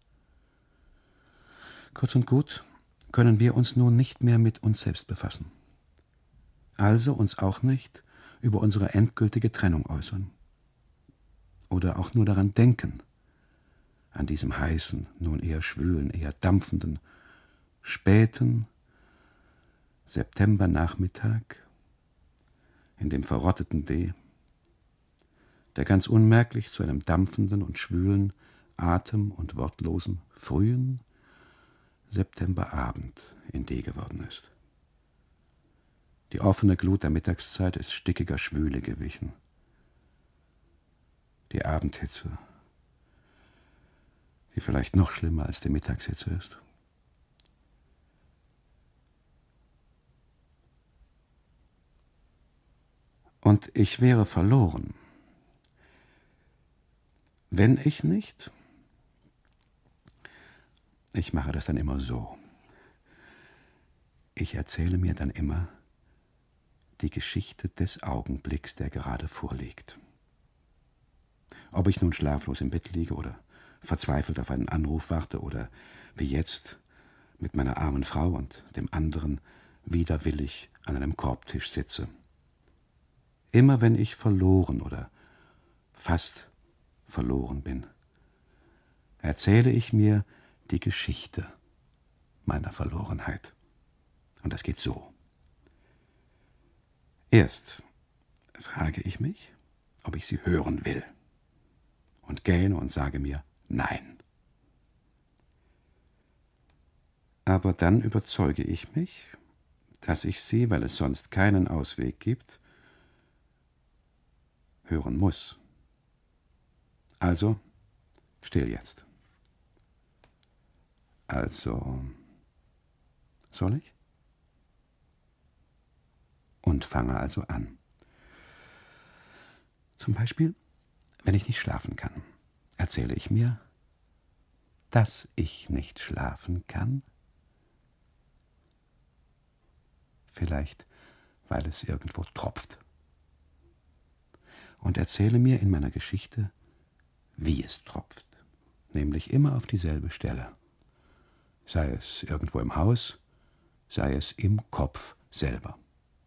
Kurz und gut können wir uns nun nicht mehr mit uns selbst befassen. Also uns auch nicht über unsere endgültige Trennung äußern. Oder auch nur daran denken, an diesem heißen, nun eher schwülen, eher dampfenden, späten Septembernachmittag in dem verrotteten D, der ganz unmerklich zu einem dampfenden und schwülen, atem- und wortlosen, frühen Septemberabend in D geworden ist. Die offene Glut der Mittagszeit ist stickiger Schwüle gewichen. Die Abendhitze, die vielleicht noch schlimmer als die Mittagshitze ist. Und ich wäre verloren, wenn ich nicht, ich mache das dann immer so, Ich erzähle mir dann immer die Geschichte des Augenblicks, der gerade vorliegt. Ob ich nun schlaflos im Bett liege oder verzweifelt auf einen Anruf warte oder wie jetzt mit meiner armen Frau und dem anderen widerwillig an einem Korbtisch sitze. Immer wenn ich verloren oder fast verloren bin, erzähle ich mir die Geschichte meiner Verlorenheit. Und das geht so. Erst frage ich mich, ob ich sie hören will, und gähne und sage mir nein. Aber dann überzeuge ich mich, dass ich sie, weil es sonst keinen Ausweg gibt, hören muss. Also, still jetzt. Also, soll ich? Und fange also an. Zum Beispiel, wenn ich nicht schlafen kann, erzähle ich mir, dass ich nicht schlafen kann. Vielleicht, weil es irgendwo tropft. Und erzähle mir in meiner Geschichte, wie es tropft, nämlich immer auf dieselbe Stelle. Sei es irgendwo im Haus, sei es im Kopf selber.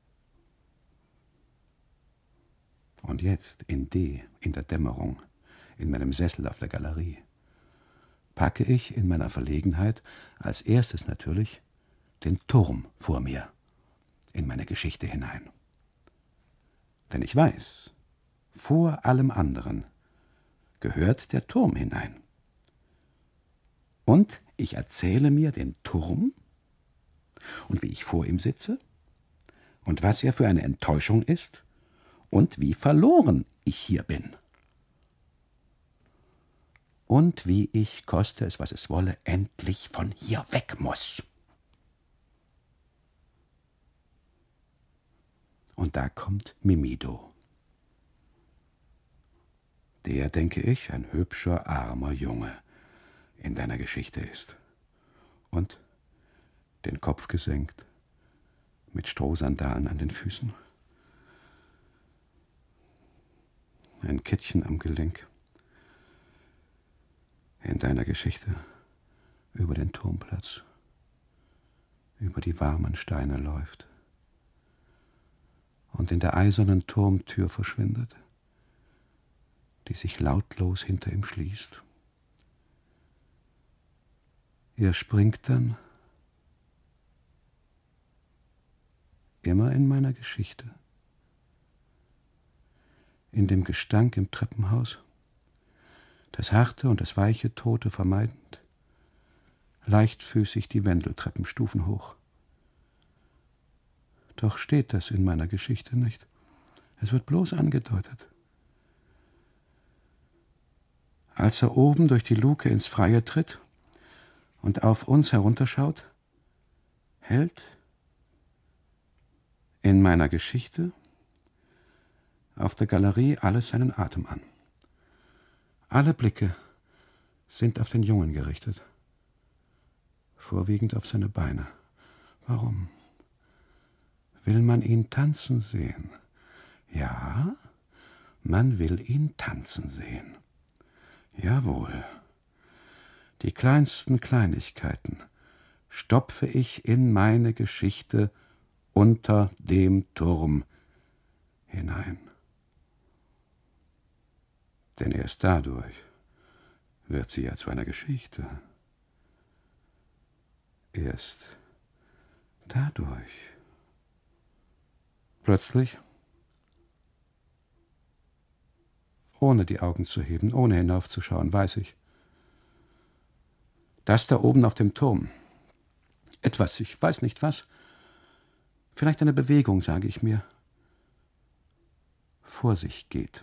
Und jetzt, in D, in der Dämmerung, in meinem Sessel auf der Galerie, packe ich in meiner Verlegenheit als erstes natürlich den Turm vor mir in meine Geschichte hinein. Denn ich weiß, vor allem anderen gehört der Turm hinein. Und ich erzähle mir den Turm und wie ich vor ihm sitze und was er für eine Enttäuschung ist und wie verloren ich hier bin. Und wie ich, koste es, was es wolle, endlich von hier weg muss. Und da kommt Mimido. Der, denke ich, ein hübscher, armer Junge in deiner Geschichte ist. Und den Kopf gesenkt, mit Strohsandalen an den Füßen, ein Kettchen am Gelenk, in deiner Geschichte über den Turmplatz, über die warmen Steine läuft und in der eisernen Turmtür verschwindet, die sich lautlos hinter ihm schließt. Er springt dann immer in meiner Geschichte, in dem Gestank im Treppenhaus, das harte und das weiche Tote vermeidend, leichtfüßig die Wendeltreppenstufen hoch. Doch steht das in meiner Geschichte nicht. Es wird bloß angedeutet. Als er oben durch die Luke ins Freie tritt und auf uns herunterschaut, hält in meiner Geschichte auf der Galerie alles seinen Atem an. Alle Blicke sind auf den Jungen gerichtet, vorwiegend auf seine Beine. Warum? Will man ihn tanzen sehen? Ja, man will ihn tanzen sehen. Jawohl. Die kleinsten Kleinigkeiten stopfe ich in meine Geschichte unter dem Turm hinein. Denn erst dadurch wird sie ja zu einer Geschichte. Erst dadurch. Plötzlich, ohne die Augen zu heben, ohne hinaufzuschauen, weiß ich, dass da oben auf dem Turm etwas, ich weiß nicht was, vielleicht eine Bewegung, sage ich mir, vor sich geht,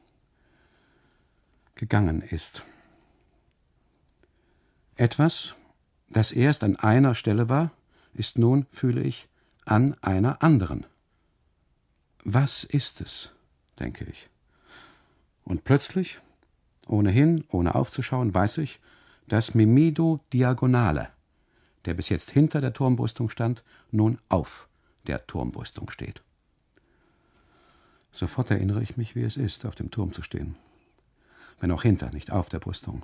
gegangen ist. Etwas, das erst an einer Stelle war, ist nun, fühle ich, an einer anderen. Was ist es, denke ich. Und plötzlich, ohnehin, ohne aufzuschauen, weiß ich, dass Mimido Diagonale, der bis jetzt hinter der Turmbrüstung stand, nun auf der Turmbrüstung steht. Sofort erinnere ich mich, wie es ist, auf dem Turm zu stehen. Wenn auch hinter, nicht auf der Brüstung.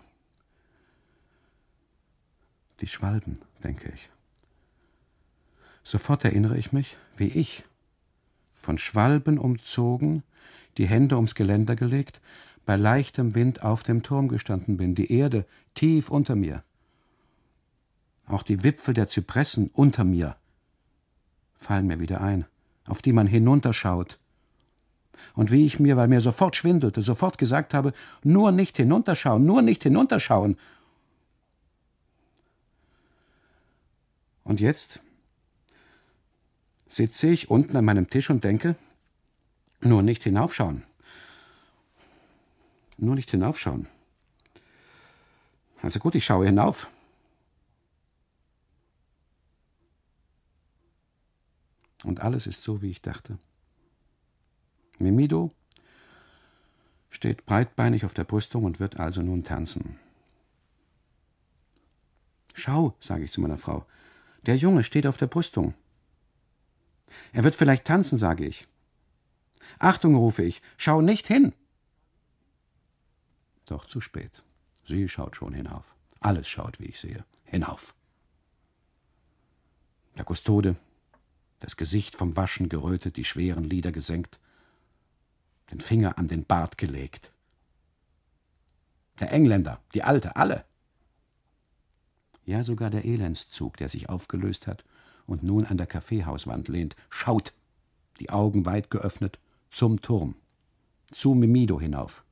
Die Schwalben, denke ich. Sofort erinnere ich mich, wie ich, von Schwalben umzogen, die Hände ums Geländer gelegt, bei leichtem Wind auf dem Turm gestanden bin, die Erde tief unter mir. Auch die Wipfel der Zypressen unter mir fallen mir wieder ein, auf die man hinunterschaut. Und wie ich mir, weil mir sofort schwindelte, sofort gesagt habe, nur nicht hinunterschauen, nur nicht hinunterschauen. Und jetzt sitze ich unten an meinem Tisch und denke, nur nicht hinaufschauen. Nur nicht hinaufschauen. Also gut, ich schaue hinauf. Und alles ist so, wie ich dachte. Mimido steht breitbeinig auf der Brüstung und wird also nun tanzen. Schau, sage ich zu meiner Frau, der Junge steht auf der Brüstung. Er wird vielleicht tanzen, sage ich. Achtung, rufe ich, schau nicht hin. Doch zu spät. Sie schaut schon hinauf. Alles schaut, wie ich sehe, hinauf. Der Kustode, das Gesicht vom Waschen gerötet, die schweren Lider gesenkt, den Finger an den Bart gelegt. Der Engländer, die Alte, alle. Ja, sogar der Elendszug, der sich aufgelöst hat und nun an der Kaffeehauswand lehnt, schaut, die Augen weit geöffnet, zum Turm, zu Mimido hinauf.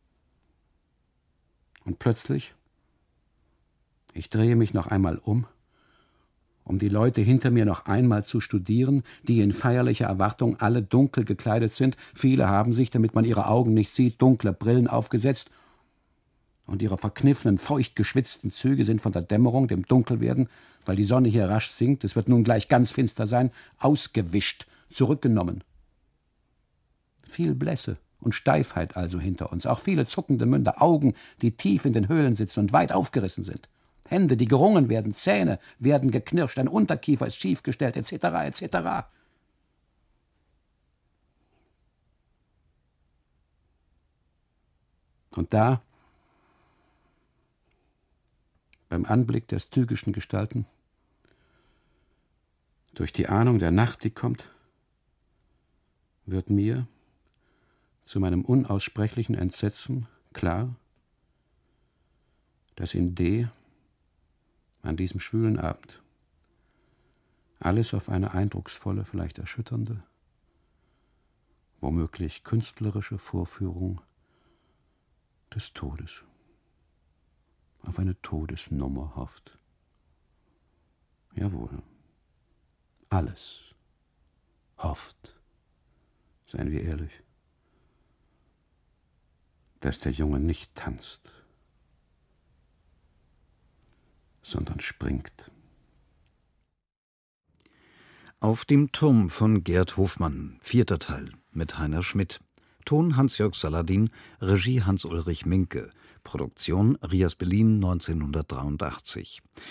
Und plötzlich, ich drehe mich noch einmal um, um die Leute hinter mir noch einmal zu studieren, die in feierlicher Erwartung alle dunkel gekleidet sind. Viele haben sich, damit man ihre Augen nicht sieht, dunkle Brillen aufgesetzt. Und ihre verkniffenen, feucht geschwitzten Züge sind von der Dämmerung, dem Dunkelwerden, weil die Sonne hier rasch sinkt, es wird nun gleich ganz finster sein, ausgewischt, zurückgenommen. Viel Blässe und Steifheit also hinter uns, auch viele zuckende Münder, Augen, die tief in den Höhlen sitzen und weit aufgerissen sind. Hände, die gerungen werden, Zähne werden geknirscht, ein Unterkiefer ist schiefgestellt, et cetera, et cetera. Und da, beim Anblick der stygischen Gestalten, durch die Ahnung der Nacht, die kommt, wird mir zu meinem unaussprechlichen Entsetzen klar, dass in D an diesem schwülen Abend alles auf eine eindrucksvolle, vielleicht erschütternde, womöglich künstlerische Vorführung des Todes, auf eine Todesnummer hofft. Jawohl, alles hofft, seien wir ehrlich, dass der Junge nicht tanzt, sondern springt. Auf dem Turm von Gerd Hofmann, vierter Teil, mit Heiner Schmidt. Ton Hans-Jörg Saladin, Regie Hans-Ulrich Minke. Produktion Rias Berlin neunzehnhundertdreiundachtzig.